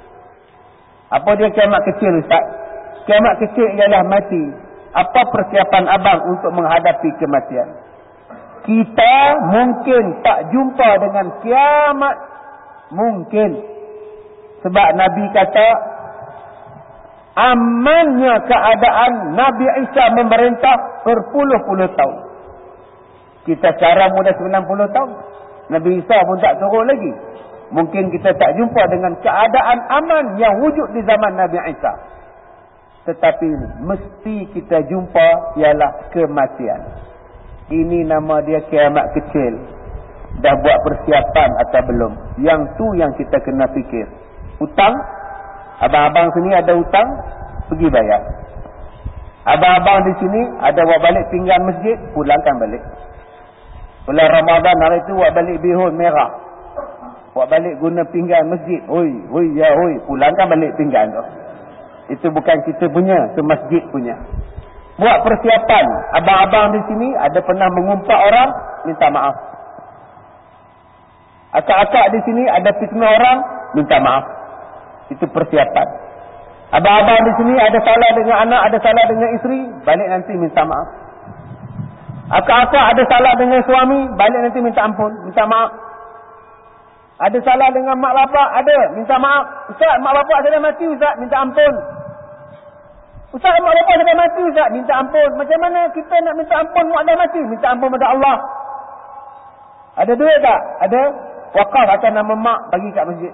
Apa dia kiamat kecil, Ustaz? Kiamat kecil ialah mati. Apa persiapan abang untuk menghadapi kematian? Kita mungkin tak jumpa dengan kiamat. Mungkin. Sebab Nabi kata, amannya keadaan Nabi Isa memerintah berpuluh-puluh tahun. Kita sekarang muda sembilan puluh tahun. Nabi Isa pun tak turun lagi. Mungkin kita tak jumpa dengan keadaan aman yang wujud di zaman Nabi Isa. Tetapi mesti kita jumpa ialah kematian. Ini nama dia kiamat kecil. Dah buat persiapan atau belum? Yang tu yang kita kena fikir. Hutang, abang-abang sini ada hutang, pergi bayar. Abang-abang di sini ada buat balik pinggan masjid, pulangkan balik. Bulan Ramadan hari itu buat balik bihun merah, buat balik guna pinggan masjid. Oi, oi, ya oi, pulangkan balik pinggan tu. Itu bukan kita punya, itu masjid punya. Buat persiapan. Abang-abang di sini ada pernah mengumpat orang, minta maaf. Akak-akak di sini ada fitnah orang, minta maaf. Itu persiapan. Abang-abang di sini ada salah dengan anak, ada salah dengan isteri, balik nanti minta maaf. Akak-akak ada salah dengan suami, balik nanti minta ampun, minta maaf. Ada salah dengan mak bapak, ada, minta maaf. Ustaz, mak bapak sudah mati, Ustaz, minta ampun. Ustaz, mak bapak sudah mati, Ustaz, minta ampun. Macam mana kita nak minta ampun mak dah mati? Minta ampun pada Allah. Ada duit tak? Ada. Wakaf atas nama mak, bagi kat masjid.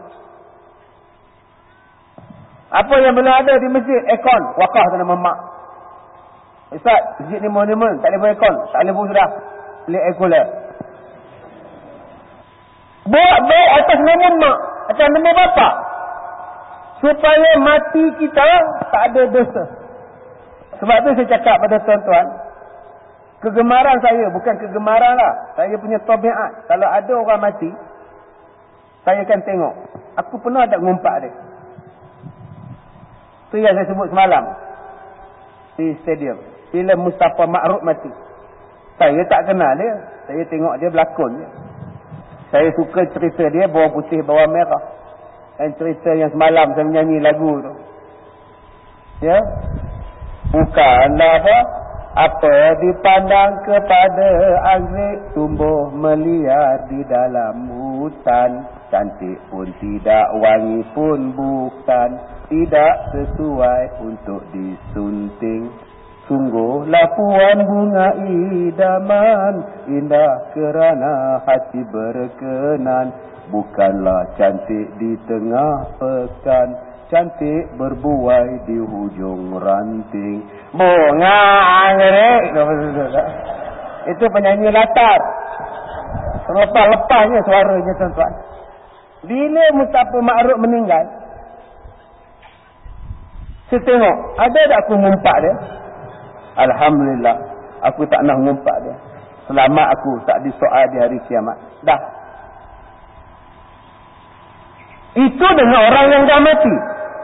Apa yang belum ada di masjid? Aircon, wakaf atas nama mak. Ustaz, masjid ni monumen, tak boleh buat aircon. Tak boleh pun sudah. Beli air cooler. Buat baik atas nama mak, atas nama bapak. Supaya mati kita tak ada dosa. Sebab tu saya cakap pada tuan-tuan, kegemaran saya, bukan kegemaran lah, saya punya tabiat. Kalau ada orang mati, saya akan tengok. Aku pernah tak ngumpat dia. Tu yang saya sebut semalam di stadium. Bila Mustafa Ma'ruf mati, saya tak kenal dia, saya tengok dia berlakon je. Saya suka cerita dia bawang putih bawang merah. Dan cerita yang semalam saya menyanyi lagu tu. Ya. Bukanlah apa apa dipandang kepada anggrek tumbuh meliar di dalam hutan. Cantik pun tidak, wangi pun bukan, tidak sesuai untuk disunting. Sungguhlah puan bunga idaman, indah kerana hati berkenan. Bukanlah cantik di tengah pekan, cantik berbuai di hujung ranting. Bunga anggrek. Itu penyanyi latar. Lepas-lepasnya suaranya, tuan-tuan. Bila Mustafa Ma'ruf meninggal, saya tengok, ada tak aku ngumpat dia? Alhamdulillah, aku tak nak ngumpat dia. Selamat aku tak disoal di hari kiamat. Dah. Itu dengan orang yang dah mati.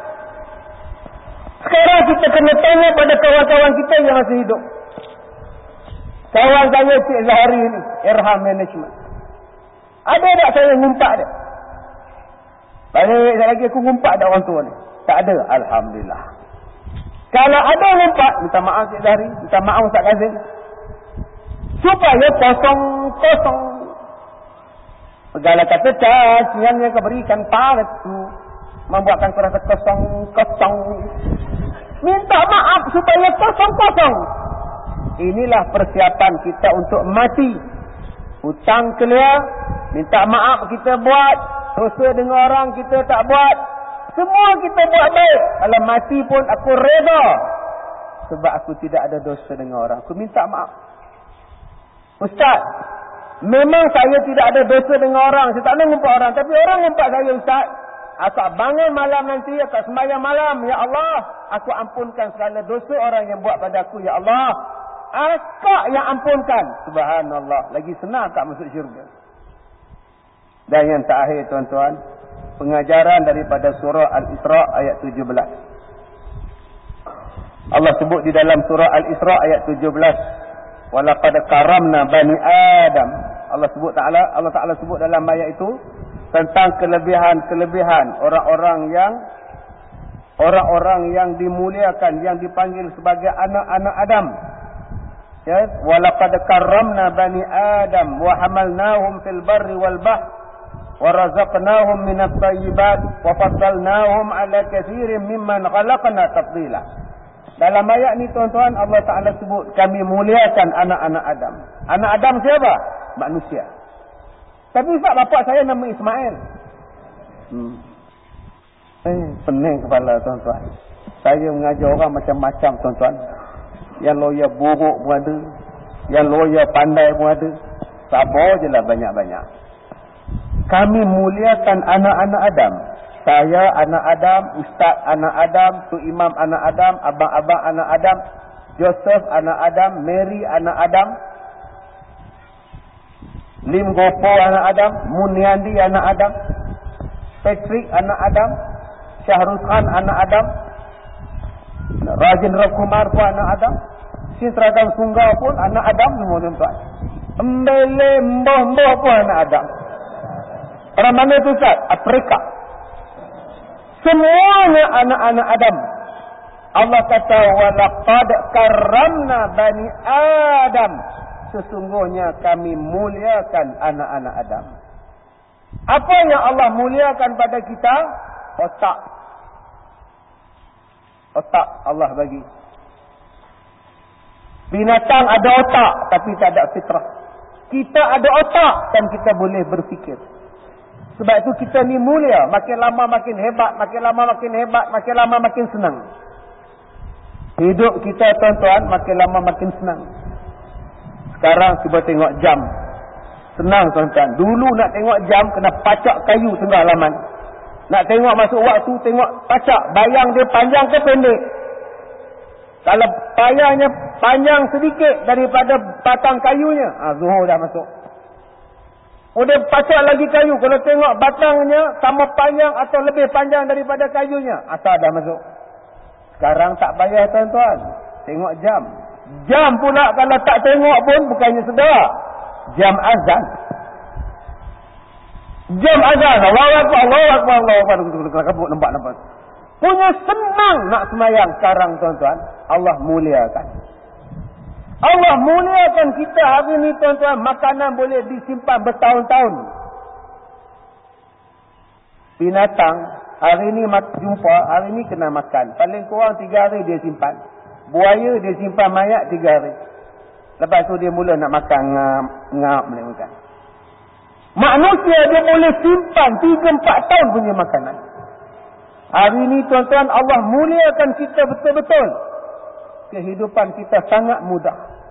Sekarang kita kena tanya pada kawan-kawan kita yang masih hidup. Kawan saya Cik Zahari ni, Irham Management. Ada tak saya ngumpat dia? Balik lagi aku ngumpat dah orang tua ni. Tak ada. Alhamdulillah. Kalau ada ngumpat, minta maaf Cik Zahari, minta maaf Ustaz Kazim. Supaya kosong-kosong. Segala kata cacian yang kau berikan palsu, membuatkan kau rasa kosong-kosong. Minta maaf supaya kosong-kosong. Inilah persiapan kita untuk mati. Hutang clear, minta maaf kita buat, dosa dengan orang kita tak buat. Semua kita buat baik. Kalau mati pun aku reda. Sebab aku tidak ada dosa dengan orang. Aku minta maaf. Ustaz, memang saya tidak ada dosa dengan orang. Saya tak nak ngumpat orang. Tapi orang ngumpat saya, Ustaz. Akak bangun malam nanti, akak sembahyang malam. Ya Allah, aku ampunkan segala dosa orang yang buat pada aku. Ya Allah, akak yang ampunkan. Subhanallah. Lagi senang akak masuk syurga. Dan yang terakhir, tuan-tuan, pengajaran daripada surah Al-Isra ayat tujuh belas. Allah sebut di dalam surah Al-Isra ayat tujuh belas, walaqad karamna bani Adam. Allah sebut Taala, Allah Taala sebut dalam ayat itu tentang kelebihan-kelebihan orang-orang yang orang-orang yang dimuliakan, yang dipanggil sebagai anak-anak Adam. Ya, walaqad karramna bani Adam wa hamalnahum fil barri wal bahr wa razaqnahum minat thayyibat wa faddalnahum ala katsirin mimman khalaqna tafdila. Dalam ayat ni tuan-tuan, Allah Taala sebut kami muliakan anak-anak Adam. Anak Adam siapa? Manusia. Tapi Ustaz, bapak saya nama Ismail. Hmm. Eh, pening kepala tuan-tuan. Saya mengajar orang macam-macam tuan-tuan. Yang lawyer buruk pun ada, yang lawyer pandai pun ada. Sabar je lah banyak-banyak. Kami muliakan anak-anak Adam. Saya anak Adam, Ustaz anak Adam, Tu Imam anak Adam, abang-abang anak Adam, Joseph anak Adam, Mary anak Adam, Lim Gopo anak Adam, Muniandi anak Adam, Patrick anak Adam, Syahrul Khan anak Adam, Rajendra Kumar pun anak Adam, Sintradan Sunggau pun anak Adam semua tuan-tuan. Embele mbah-mbah pun anak Adam. Orang mana tu Ustaz? Afrika. Semuanya anak-anak Adam. Allah kata walaqad karramna bani Adam. Sesungguhnya kami muliakan anak-anak Adam. Apa yang Allah muliakan pada kita? Otak. Otak Allah bagi. Binatang ada otak tapi tak ada fitrah. Kita ada otak dan kita boleh berfikir. Sebab itu kita ni mulia. Makin lama makin hebat. Makin lama makin hebat. Makin lama makin senang. Hidup kita tuan-tuan makin lama makin senang. Sekarang cuba tengok jam. Senang tuan-tuan. Dulu nak tengok jam kena pacak kayu tengah halaman. Nak tengok masuk waktu tengok pacak. Bayang dia panjang ke pendek. Kalau bayangnya panjang sedikit daripada batang kayunya. Ha, Zuhur dah masuk. Kemudian pacak lagi kayu. Kalau tengok batangnya sama panjang atau lebih panjang daripada kayunya. Asal dah masuk. Sekarang tak payah tuan-tuan. Tengok jam. Jam pula kalau tak tengok pun bukannya sedar. Jam azan. Jam azan. Allahu Akbar, Allahu Akbar, Allahu Akbar. Kabut nampak-nampak. Punya senang nak semayang sekarang tuan-tuan. Allah muliakan. Allah muliakan kita hari ni tuan-tuan. Makanan boleh disimpan bertahun-tahun. Binatang hari ni jumpa, hari ni kena makan. Paling kurang tiga hari dia simpan. Buaya dia simpan mayat tiga hari. Lepas tu dia mula nak makan ngap-ngap boleh makan. Manusia dia boleh simpan tiga empat tahun punya makanan. Hari ni tuan-tuan Allah muliakan kita betul-betul. Kehidupan kita sangat mudah.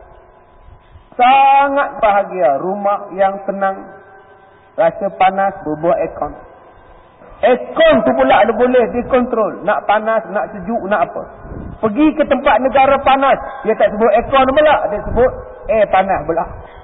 Sangat bahagia. Rumah yang tenang. Rasa panas berbuat aircon. Aircon tu pula ada boleh dikontrol. Nak panas, nak sejuk, nak apa. Pergi ke tempat negara panas. Dia tak sebut aircon pula. Dia sebut air panas pula.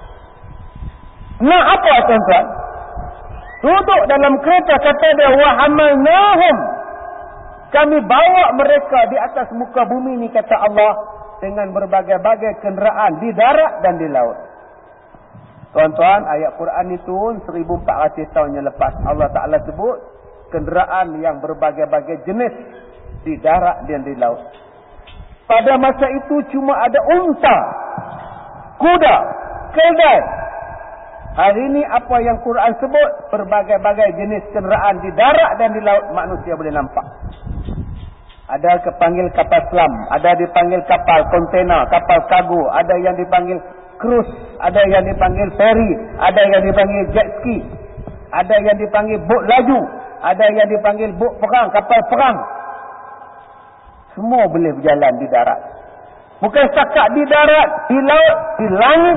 Nak apa tuan-tuan? Duduk dalam kereta kata dia wahamalnahum. Kami bawa mereka di atas muka bumi ni kata Allah dengan berbagai-bagai kenderaan di darat dan di laut. Tuan-tuan, ayat Quran itu seribu empat ratus tahun yang lepas Allah Ta'ala sebut kenderaan yang berbagai-bagai jenis di darat dan di laut. Pada masa itu cuma ada unta, kuda, keldai. Hari ini apa yang Quran sebut berbagai-bagai jenis kenderaan di darat dan di laut manusia boleh nampak. Ada kepanggil kapal selam, ada dipanggil kapal kontena, kapal kargo, ada yang dipanggil cruise, ada yang dipanggil ferry, ada yang dipanggil jet ski, ada yang dipanggil bot laju, ada yang dipanggil bot perang, kapal perang. Semua boleh berjalan di darat. Bukan setakat di darat, di laut, di langit.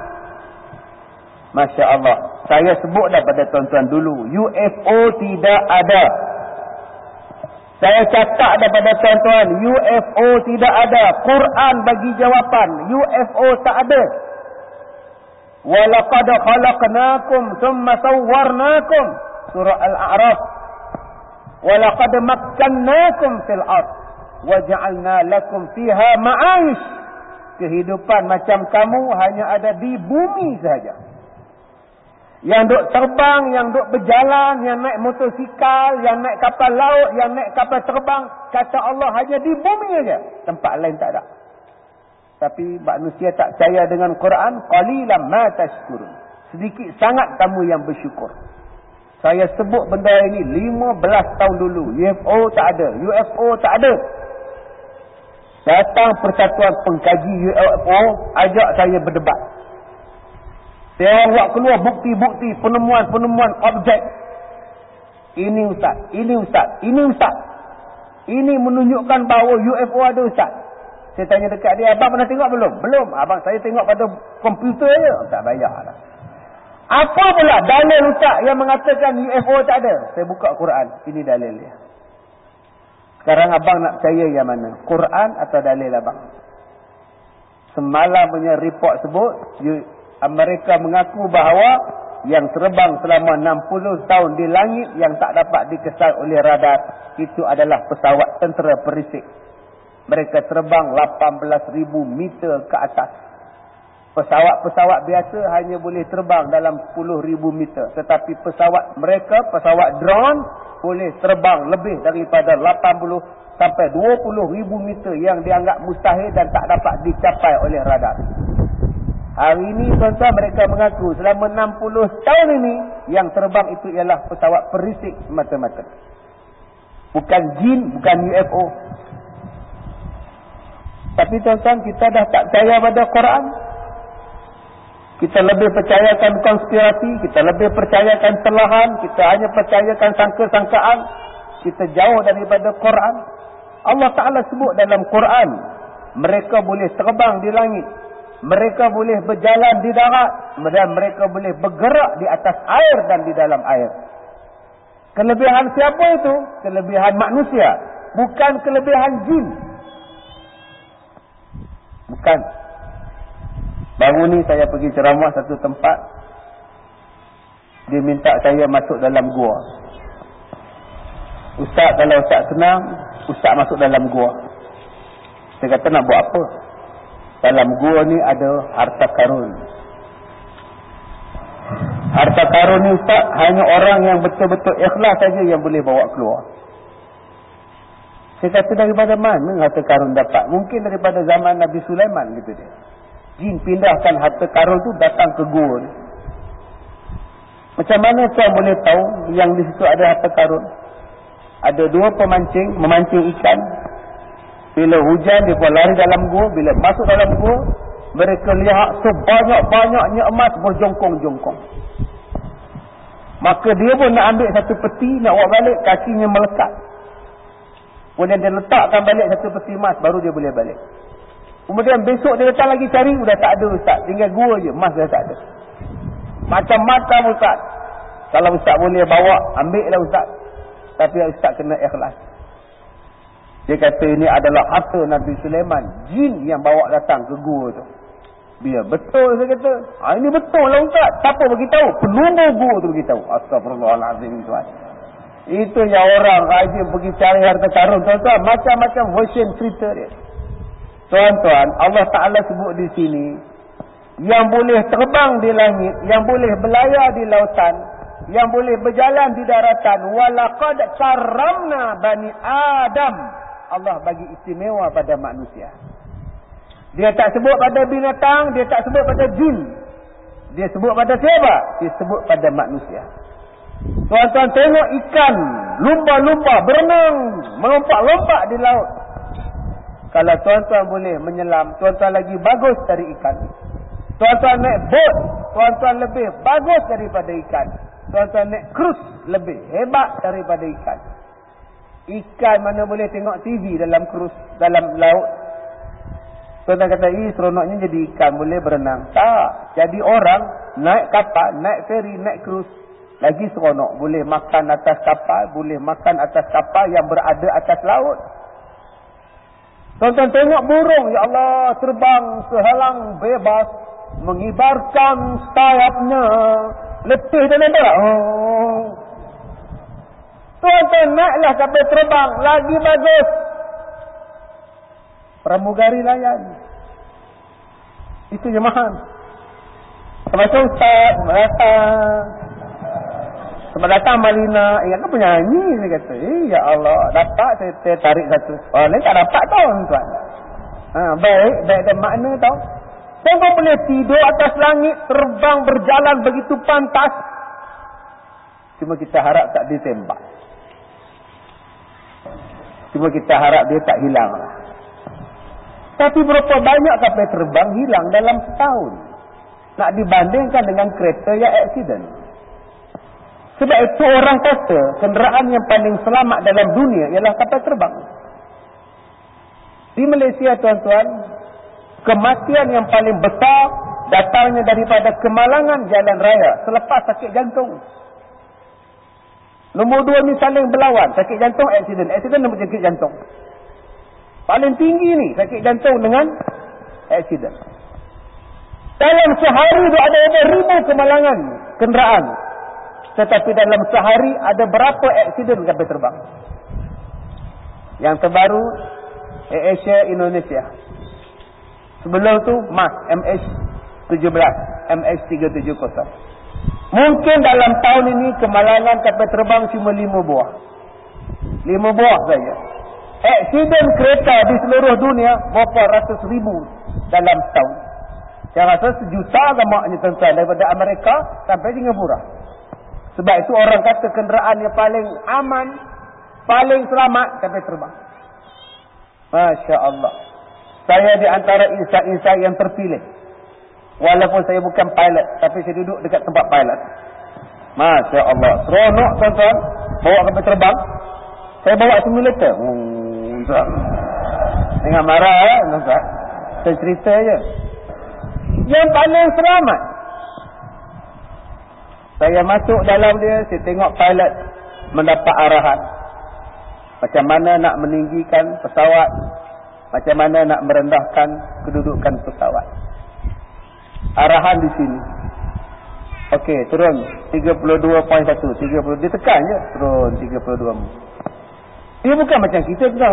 Masya Allah. Saya sebut dah pada tuan-tuan dulu. U F O tidak ada. Saya catat daripada tuan-tuan. U F O tidak ada. Quran bagi jawapan. U F O tak ada. وَلَقَدْ خَلَقْنَاكُمْ ثُمَّ صَوَّرْنَاكُمْ Surah Al-A'raf. وَلَقَدْ مَكَّنَّاكُمْ فِي الْأَرْضِ وَجَعَلْنَا لَكُمْ فِيهَا مَعَايِشْ. Kehidupan macam kamu hanya ada di bumi sahaja. Yang duk terbang, yang duk berjalan, yang naik motosikal, yang naik kapal laut, yang naik kapal terbang. Kata Allah hanya di bumi aja. Tempat lain tak ada. Tapi manusia tak percaya dengan Quran. Qalilan ma tashkurun. Sedikit sangat kamu yang bersyukur. Saya sebut benda ini lima belas tahun dulu. U F O tak ada. U F O tak ada. Datang Persatuan Pengkaji U F O, ajak saya berdebat. Saya buat keluar bukti-bukti penemuan-penemuan objek. Ini ustaz, ini ustaz, ini ustaz. Ini menunjukkan bahawa U F O ada ustaz. Saya tanya dekat dia, abang pernah tengok belum? Belum. Abang saya tengok pada komputer je. Tak bayar lah. Apa pula dalil ustaz yang mengatakan U F O tak ada? Saya buka Quran. Ini dalil dia. Sekarang abang nak percaya yang mana? Quran atau dalil abang? Semalam punya report sebut, Amerika mengaku bahawa yang terbang selama enam puluh tahun di langit yang tak dapat dikesan oleh radar, itu adalah pesawat tentera perisik. Mereka terbang lapan belas ribu meter ke atas. Pesawat-pesawat biasa hanya boleh terbang dalam sepuluh ribu meter. Tetapi pesawat mereka, pesawat drone, boleh terbang lebih daripada lapan puluh sampai dua puluh ribu meter yang dianggap mustahil dan tak dapat dicapai oleh radar. Hari ini tuan-tuan mereka mengaku selama enam puluh tahun ini yang terbang itu ialah pesawat perisik semata-mata. Bukan jin, bukan U F O. Tapi tuan-tuan kita dah tak percaya pada Quran. Kita lebih percayakan konspirasi, kita lebih percayakan telahan, kita hanya percayakan sangka-sangkaan. Kita jauh daripada Quran. Allah Ta'ala sebut dalam Quran, mereka boleh terbang di langit, mereka boleh berjalan di darat, dan mereka boleh bergerak di atas air dan di dalam air. Kelebihan siapa itu? Kelebihan manusia, bukan kelebihan jin. Bukan. Baru ni saya pergi ceramah satu tempat. Dia minta saya masuk dalam gua. Ustaz, kalau ustaz senang, ustaz masuk dalam gua. Saya kata nak buat apa? Dalam gua ni ada harta karun. Harta karun ni ustaz, hanya orang yang betul-betul ikhlas saja yang boleh bawa keluar. Saya kata daripada mana harta karun dapat? Mungkin daripada zaman Nabi Sulaiman gitu dia. Jin pindahkan harta karun tu datang ke gua ni. Macam mana saya boleh tahu yang di situ ada harta karun? Ada dua pemancing memancing ikan. Bila hujan dia pun lari dalam gua, bila masuk dalam gua mereka lihat sebanyak-banyaknya emas berjongkong-jongkong. Maka dia pun nak ambil satu peti, nak buat balik, kakinya melekat. Kemudian dia letakkan balik satu peti emas, baru dia boleh balik. Kemudian besok dia datang lagi cari, sudah tak ada ustaz. Tinggal gua je, emas dah tak ada. Macam-macam ustaz. Kalau ustaz boleh bawa, ambil lah ustaz. Tapi ustaz kena ikhlas. Dia kata ini adalah harta Nabi Sulaiman. Jin yang bawa datang ke gua tu. Biar betul saya kata. Ha, ini betul lah ustaz. Siapa beritahu? Pelunggu gua tu beritahu. Astagfirullahaladzim tuan. Itu yang orang rajin pergi cari harta karun. Tuan-tuan, macam-macam version cerita dia. Tuan-tuan, Allah Ta'ala sebut di sini, yang boleh terbang di langit, yang boleh berlayar di lautan, yang boleh berjalan di daratan, walaqad karramna bani Adam. Allah bagi istimewa pada manusia. Dia tak sebut pada binatang, dia tak sebut pada jin. Dia sebut pada siapa? Dia sebut pada manusia. Tuan-tuan tengok ikan, lumba-lumba berenang, melompat-lompat di laut. Kalau tuan-tuan boleh menyelam, tuan-tuan lagi bagus dari ikan. Tuan-tuan naik bot, tuan-tuan lebih bagus daripada ikan. Tuan-tuan naik krus, lebih hebat daripada ikan. Ikan mana boleh tengok T V dalam krus, dalam laut. Tuan-tuan kata, ih seronoknya jadi ikan, boleh berenang. Tak, jadi orang naik kapal, naik feri, naik krus. Lagi seronok, boleh makan atas kapal, boleh makan atas kapal yang berada atas laut. Tuan-tuan tengok burung, ya Allah, terbang sehalang bebas, mengibarkan sayapnya, letih dan ada. Oh. Tuan-tuan naiklah kapal terbang, lagi bagus. Pramugari layan. Itu je mahal. Termasuk Ustaz, selamat datang. Selamat datang Malina. Eh, aku penyanyi, dia kata. Eh, ya Allah, dapat saya, saya tarik satu. Orang lain tak dapat tau, tuan. Ha, baik, baik dan makna tau. Tengok boleh tidur atas langit, terbang, berjalan begitu pantas. Cuma kita harap tak ditembak. Cuma kita harap dia tak hilang lah. Tapi berapa banyak kapal terbang hilang dalam setahun? Nak dibandingkan dengan kereta yang aksiden. Sebab itu orang kata kenderaan yang paling selamat dalam dunia ialah kapal terbang. Di Malaysia tuan-tuan, kematian yang paling besar datangnya daripada kemalangan jalan raya selepas sakit jantung. Nombor dua ni saling berlawan. Sakit jantung, aksiden. Aksiden nombor sakit jantung. Paling tinggi ni sakit jantung dengan aksiden. Dalam sehari tu ada ribu kemalangan kenderaan. Tetapi dalam sehari ada berapa aksiden kapal terbang? Yang terbaru AirAsia Indonesia. Sebelum tu MAS M H tujuh belas, M H tiga tujuh kosong. Mungkin dalam tahun ini kemalangan kapal terbang cuma lima buah. Lima buah saja. Aksiden kereta di seluruh dunia berapa ratus ribu dalam setahun. Saya rasa sejuta gamaknya tuan-tuan daripada Amerika sampai Singapura. Sebab itu orang kata kenderaan yang paling aman, paling selamat kapal terbang. Masya Allah. Saya di antara insan-insan yang terpilih. Walaupun saya bukan pilot, tapi saya duduk dekat tempat pilot. Masya Allah. Seronok tuan-tuan. Bawa kapal terbang. Saya bawa simulator. Hmm, Tengah marah ya, tuan-tuan. Saya cerita je. Yang paling selamat. Saya masuk dalam dia, saya tengok pilot mendapat arahan. Macam mana nak meninggikan pesawat. Macam mana nak merendahkan kedudukan pesawat. Arahan di sini. Okey, turun tiga puluh dua perpuluhan satu. tiga puluh dia tekan je, turun tiga puluh dua. Dia bukan macam kita tu.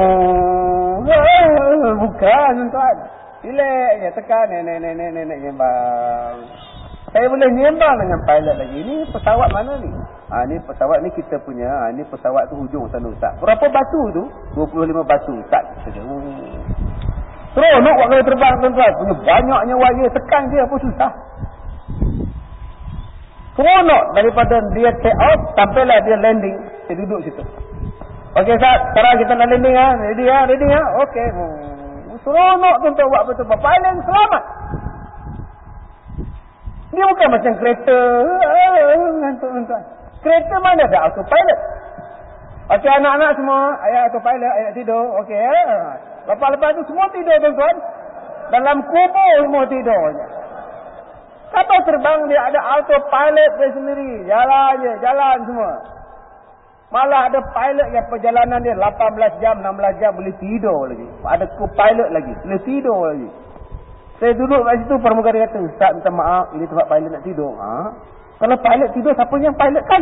Bukan tuan. Relax je, tekan nenek-nenek nyembang. Saya boleh nyembang dengan pilot lagi. Ini pesawat mana ni? Ha, ni pesawat ni kita punya. Ha, ni pesawat tu hujung sana Ustaz. Berapa batu tu? dua puluh lima batu Ustaz. Terus nak buat kali terbang tuan-tuan. Punya banyaknya wire, tekan je apa susah. Seronok daripada dia take off sampailah dia landing. Saya duduk situ. Okey Ustaz, sekarang kita nak landing ha. Ready ha? Ready ha? Okey. Hmm. Seronok tuan-tuan buat betul. Paling selamat. Dia bukan macam kereta. Ngantuk tuan-tuan. Kereta mana ada autopilot? Okey anak-anak semua, ayah autopilot, ayah tidur. Okey ya. Lepas-lepas tu semua tidur tuan-tuan. Dalam kubur semua tidur je. Kapal terbang dia ada autopilot dia sendiri. Jalan je, jalan semua. Malah ada pilot yang perjalanan dia lapan belas jam, enam belas jam boleh tidur lagi. Ada co-pilot lagi, boleh tidur lagi. Saya duduk kat situ, pramugari kata, Ustaz minta maaf, ini tempat pilot nak tidur. Ha? Kalau pilot tidur, siapa yang pilot kan?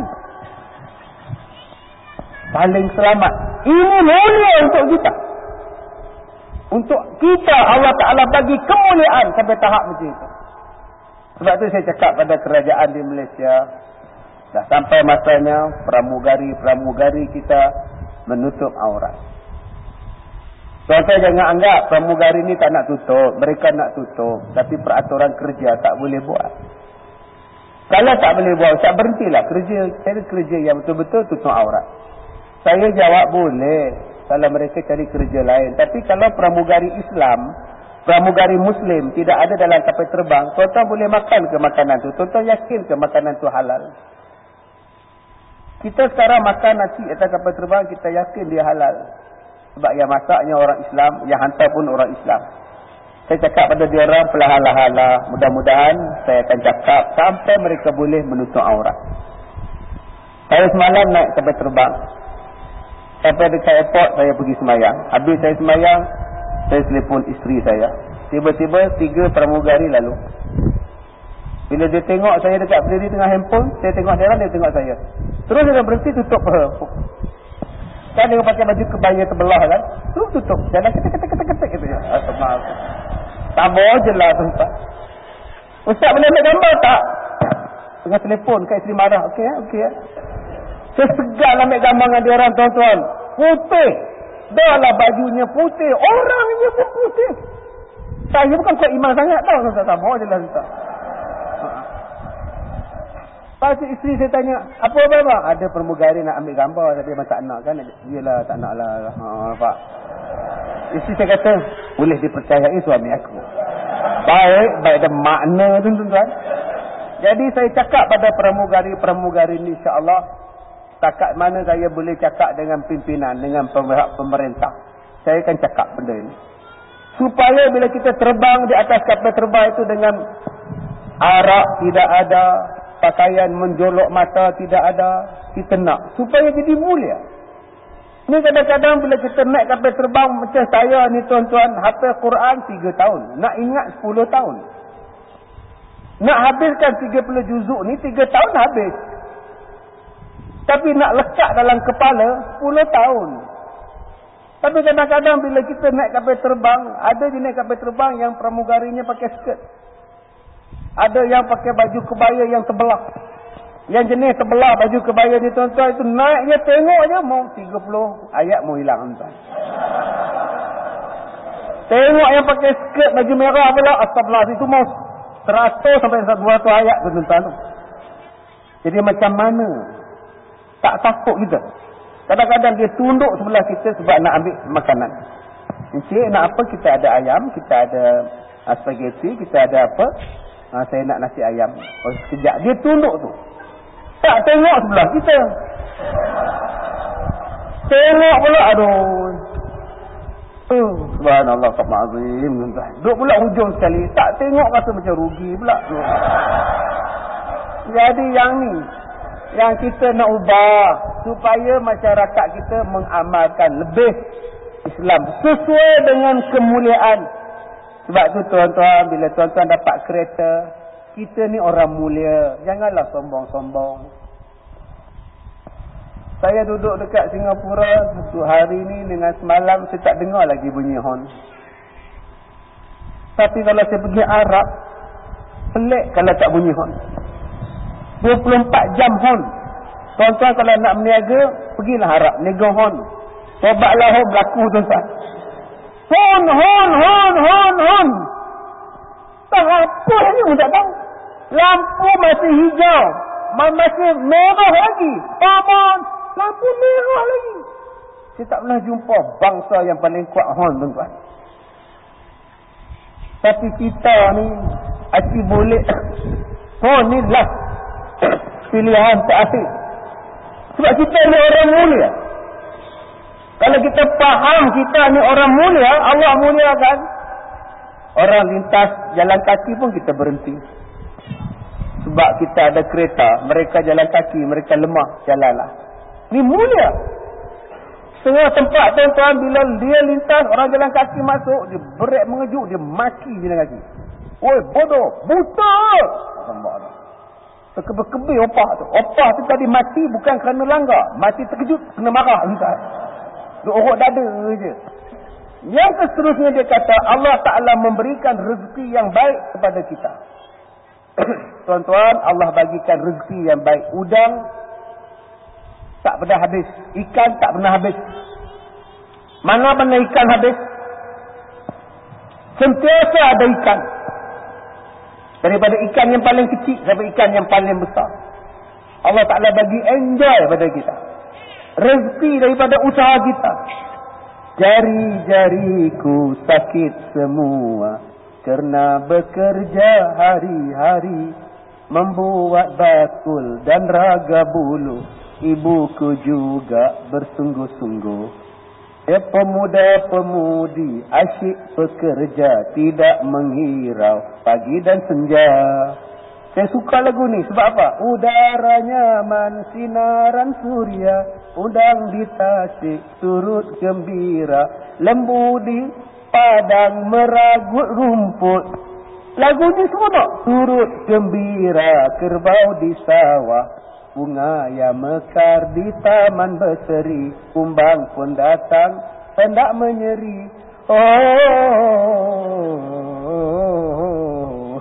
Paling selamat. Ini mulia untuk kita. Untuk kita Allah Ta'ala bagi kemuliaan sampai tahap macam itu. Sebab tu saya cakap pada kerajaan di Malaysia, dah sampai masanya pramugari-pramugari kita menutup aurat. Tuan-tuan jangan anggap pramugari ni tak nak tutup. Mereka nak tutup. Tapi peraturan kerja tak boleh buat. Kalau tak boleh buat, tak berhentilah. Kerja, cari kerja yang betul-betul tutup aurat. Saya jawab boleh. Kalau mereka cari kerja lain. Tapi kalau pramugari Islam, pramugari Muslim tidak ada dalam kapal terbang, tuan-tuan boleh makan ke makanan tu? Tuan-tuan yakin ke makanan tu halal? Kita sekarang makan nasi atas kapal terbang, kita yakin dia halal. Sebab yang masaknya orang Islam, yang hantar pun orang Islam. Saya cakap pada dia orang, perlahan-lahan, mudah-mudahan saya akan cakap sampai mereka boleh menutup aurat. Saya semalam naik kapal terbang. Sampai dekat airport, saya pergi semayang. Habis saya semayang, saya telefon isteri saya. Tiba-tiba tiga pramugari lalu. Bila dia tengok saya dekat berdiri tengah handphone, saya tengok dia orang, dia tengok saya. Terus dia berhenti tutup. Kan dia pakai baju kebaya terbelah kan. Terus tutup. Jalan ketek-ketek-ketek gitu ya. Maaf. Tambah je lah tempat. Ustaz boleh ambil gambar tak? Tengah telefon kat isteri marah. Okey ya, okey ya. Saya segan ambil gambar dengan dia orang, tuan-tuan. Putih. Dah lah bajunya putih. Orangnya pun putih. Saya bukan kuat iman sangat tau. Tuan-tuan sama je lah Ustaz. Lepas isteri saya tanya, apa apa? Ada pramugari nak ambil gambar tapi memang tak nak kan? Yelah tak nak lah. Ha, Pak. Isteri saya kata, boleh dipercayai suami aku. Baik, baik ada makna tu tuan-tuan. Jadi saya cakap pada pramugari-pramugari ni insya-Allah, setakat mana saya boleh cakap dengan pimpinan, dengan pemerintah, saya akan cakap benda ini. Supaya bila kita terbang di atas kapal terbang itu dengan arak tidak ada, pakaian menjolok mata tidak ada, kita nak supaya jadi mulia. Ni kadang-kadang bila kita naik kapal terbang macam saya ni tuan-tuan, hafal Quran tiga tahun, nak ingat sepuluh tahun. Nak habiskan tiga puluh juzuk ni tiga tahun habis. Tapi nak lekat dalam kepala sepuluh tahun. Tapi kadang-kadang bila kita naik kapal terbang, ada jenis kapal terbang yang pramugarinya pakai skirt. Ada yang pakai baju kebaya yang terbelah. Yang jenis terbelah baju kebaya ni tuan-tuan, itu naik je tengok je mau tiga puluh ayat mau hilang tuan. Tengok yang pakai skirt baju merah pula, astagfirullah, itu mau seratus sampai dua ratus ayat tuan-tuan. Jadi macam mana? Tak takut kita. Kadang-kadang dia tunduk sebelah kita sebab nak ambil makanan. Encik nak apa? Kita ada ayam, kita ada spaghetti, kita ada apa? Ha, saya nak nasi ayam. Oh, sekejap dia tunduk tu. Tak tengok sebelah kita. Tengok pula, aduh. Oh, subhanallah, subhanazim. Duduk pula hujung sekali. Tak tengok rasa macam rugi pula. Jadi yang ni, yang kita nak ubah supaya masyarakat kita mengamalkan lebih Islam sesuai dengan kemuliaan. Sebab tu tuan-tuan, bila tuan-tuan dapat kereta, kita ni orang mulia, janganlah sombong-sombong. Saya duduk dekat Singapura satu hari ni dengan semalam saya tak dengar lagi bunyi hon. Tapi kalau saya pergi Arab, pelik kalau tak bunyi hon. dua puluh empat jam hon. Tuan-tuan kalau nak berniaga, pergilah Arab, niaga hon. Tobatlah hon berlaku tuan-tuan. Hon, hon, hon, hon, hon. Tak apa ni pun tak tahu. Lampu masih hijau, masih merah lagi. Paman, lampu merah lagi. Saya tak pernah jumpa bangsa yang paling kuat hon tuan-tuan. Tapi kita ni asyik boleh hon ni last pilihan terakhir. Sebab kita ni orang mulia. Kalau kita faham kita ni orang mulia, Allah muliakan. Orang lintas jalan kaki pun kita berhenti. Sebab kita ada kereta, mereka jalan kaki, mereka lemah, jalanlah. Ni mulia. Setengah tempat tuan-tuan, bila dia lintas, orang jalan kaki masuk, dia berat mengejut, dia maki jalan kaki. Oi, bodoh, buta. Sambaklah. Terkebir-kebir opah tu. Opah tu tadi mati bukan kerana langgar. Mati terkejut, kena marah lintas. Dia orok dada je. Yang seterusnya dia kata, Allah Ta'ala memberikan rezeki yang baik kepada kita. Tuan-tuan, Allah bagikan rezeki yang baik. Udang tak pernah habis. Ikan tak pernah habis. Mana-mana ikan habis, sentiasa ada ikan. Daripada ikan yang paling kecil sampai ikan yang paling besar. Allah Ta'ala bagi enjoy pada kita. Rezeki daripada usaha kita. Jari-jariku sakit semua kerana bekerja hari-hari, membuat bakul dan raga bulu. Ibuku juga bersungguh-sungguh. Ya, pemuda-pemudi asyik bekerja, tidak menghirau pagi dan senja. Saya suka lagu ni sebab apa? Udara nyaman sinaran surya, udang di tasik turut gembira, lembu di padang meragut rumput. Lagu ni semua tak? Turut gembira, kerbau di sawah, bunga yang mekar di taman berseri, kumbang pun datang hendak menyeri. Oh, oh, oh, oh.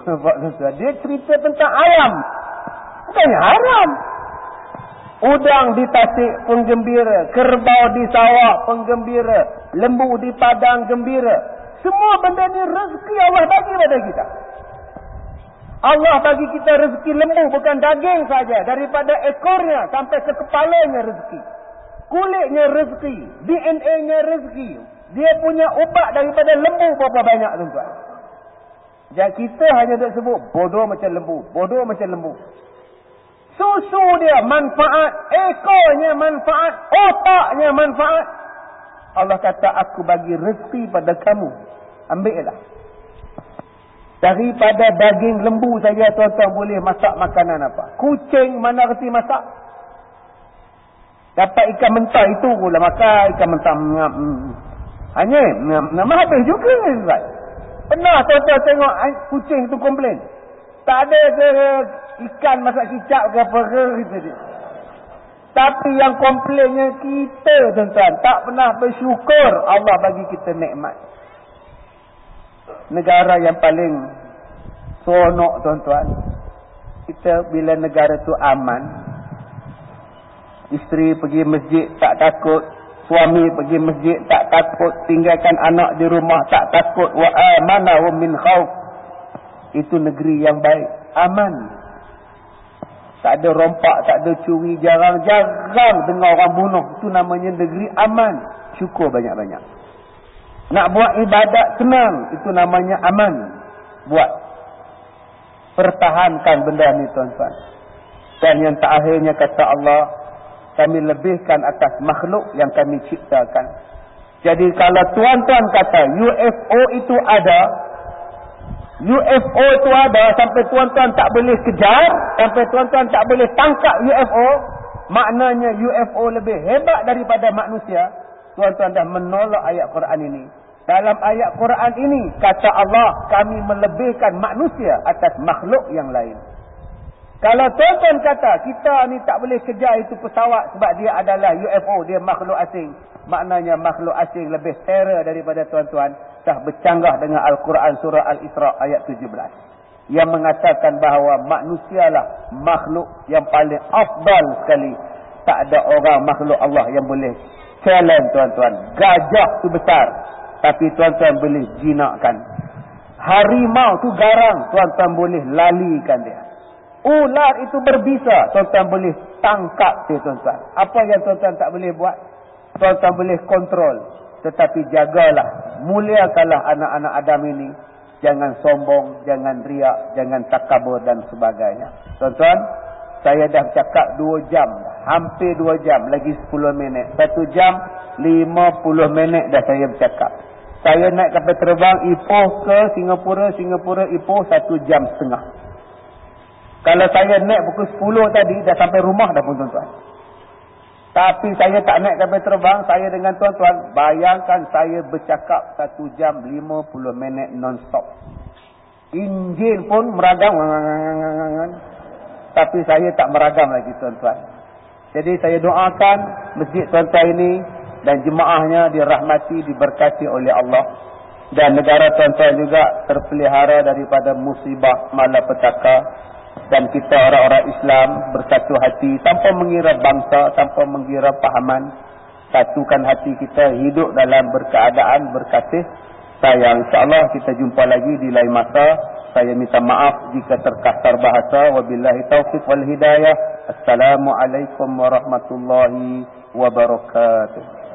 Dia cerita tentang ayam. Bukannya haram. Udang di tasik penggembira, kerbau di sawah penggembira, lembu di padang gembira. Semua benda ni rezeki Allah bagi pada kita. Allah bagi kita rezeki lembu, bukan daging saja. Daripada ekornya sampai ke kepalanya rezeki. Kulitnya rezeki, D N A-nya rezeki. Dia punya ubat daripada lembu berapa banyak, tuan-tuan. Jadi kita hanya nak sebut bodoh macam lembu, bodoh macam lembu. Susu dia manfaat, ekornya manfaat, otaknya manfaat. Allah kata, aku bagi rezeki pada kamu. Ambillah. Daripada daging lembu saja tuan-tuan boleh masak makanan apa. Kucing mana reti masak? Dapat ikan mentah itu pula makan ikan mentah. Hanya nama habis juga kan. Pernah tuan-tuan tengok kucing tu komplain. Tak ada ke ikan masak kicap ke apa ke gitu dia. Tapi yang komplainnya kita tuan-tuan, tak pernah bersyukur Allah bagi kita nikmat. Negara yang paling seronok tuan-tuan, kita bila negara tu aman, isteri pergi masjid tak takut, suami pergi masjid tak takut, tinggalkan anak di rumah tak takut, wa amana wa min khauf. Itu negeri yang baik, aman. Tak ada rompak, tak ada curi, jarang-jarang dengar orang bunuh. Itu namanya negeri aman. Syukur banyak-banyak. Nak buat ibadat senang, itu namanya aman. Buat. Pertahankan benda ni tuan-tuan. Dan yang terakhirnya kata Allah, kami lebihkan atas makhluk yang kami ciptakan. Jadi kalau tuan-tuan kata U F O itu ada, U F O itu ada sampai tuan-tuan tak boleh kejar, sampai tuan-tuan tak boleh tangkap U F O, maknanya U F O lebih hebat daripada manusia. Tuan-tuan dah menolak ayat Quran ini. Dalam ayat Quran ini kata Allah, kami melebihkan manusia atas makhluk yang lain. Kalau tuan-tuan kata kita ni tak boleh kejar itu pesawat sebab dia adalah U F O, dia makhluk asing, maknanya makhluk asing lebih terror daripada tuan-tuan. Dah bercanggah dengan Al-Quran surah Al-Isra ayat tujuh belas yang mengatakan bahawa manusialah makhluk yang paling afdal sekali. Tak ada orang makhluk Allah yang boleh challenge tuan-tuan. Gajah tu besar, tapi tuan-tuan boleh jinakkan. Harimau tu garang, tuan-tuan boleh lalikan dia. Ular itu berbisa, tuan-tuan boleh tangkap dia tuan-tuan. Apa yang tuan-tuan tak boleh buat, tuan-tuan boleh kontrol. Tetapi jagalah, muliakanlah anak-anak Adam ini. Jangan sombong, jangan riak, jangan takabur dan sebagainya. Tuan-tuan, saya dah cakap dua jam, hampir dua jam, lagi sepuluh minit. Satu jam, lima puluh minit dah saya bercakap. Saya naik kapal terbang Ipoh ke Singapura, Singapura Ipoh satu jam setengah. Kalau saya naik pukul sepuluh tadi, dah sampai rumah dah pun tuan-tuan. Tapi saya tak naik kapal terbang, saya dengan tuan-tuan, bayangkan saya bercakap satu jam lima puluh minit non-stop. Enjin pun meragam. Tapi saya tak meragam lagi tuan-tuan. Jadi saya doakan masjid tuan-tuan ini dan jemaahnya dirahmati, diberkati oleh Allah. Dan negara tuan-tuan juga terpelihara daripada musibah malapetaka. Dan kita orang-orang Islam bersatu hati tanpa mengira bangsa, tanpa mengira pahaman. Satukan hati kita, hidup dalam berkeadaan berkasih sayang. InsyaAllah kita jumpa lagi di lain masa. Saya minta maaf jika terkasar bahasa. Wabillahi taufiq wal hidayah. Assalamualaikum warahmatullahi wabarakatuh.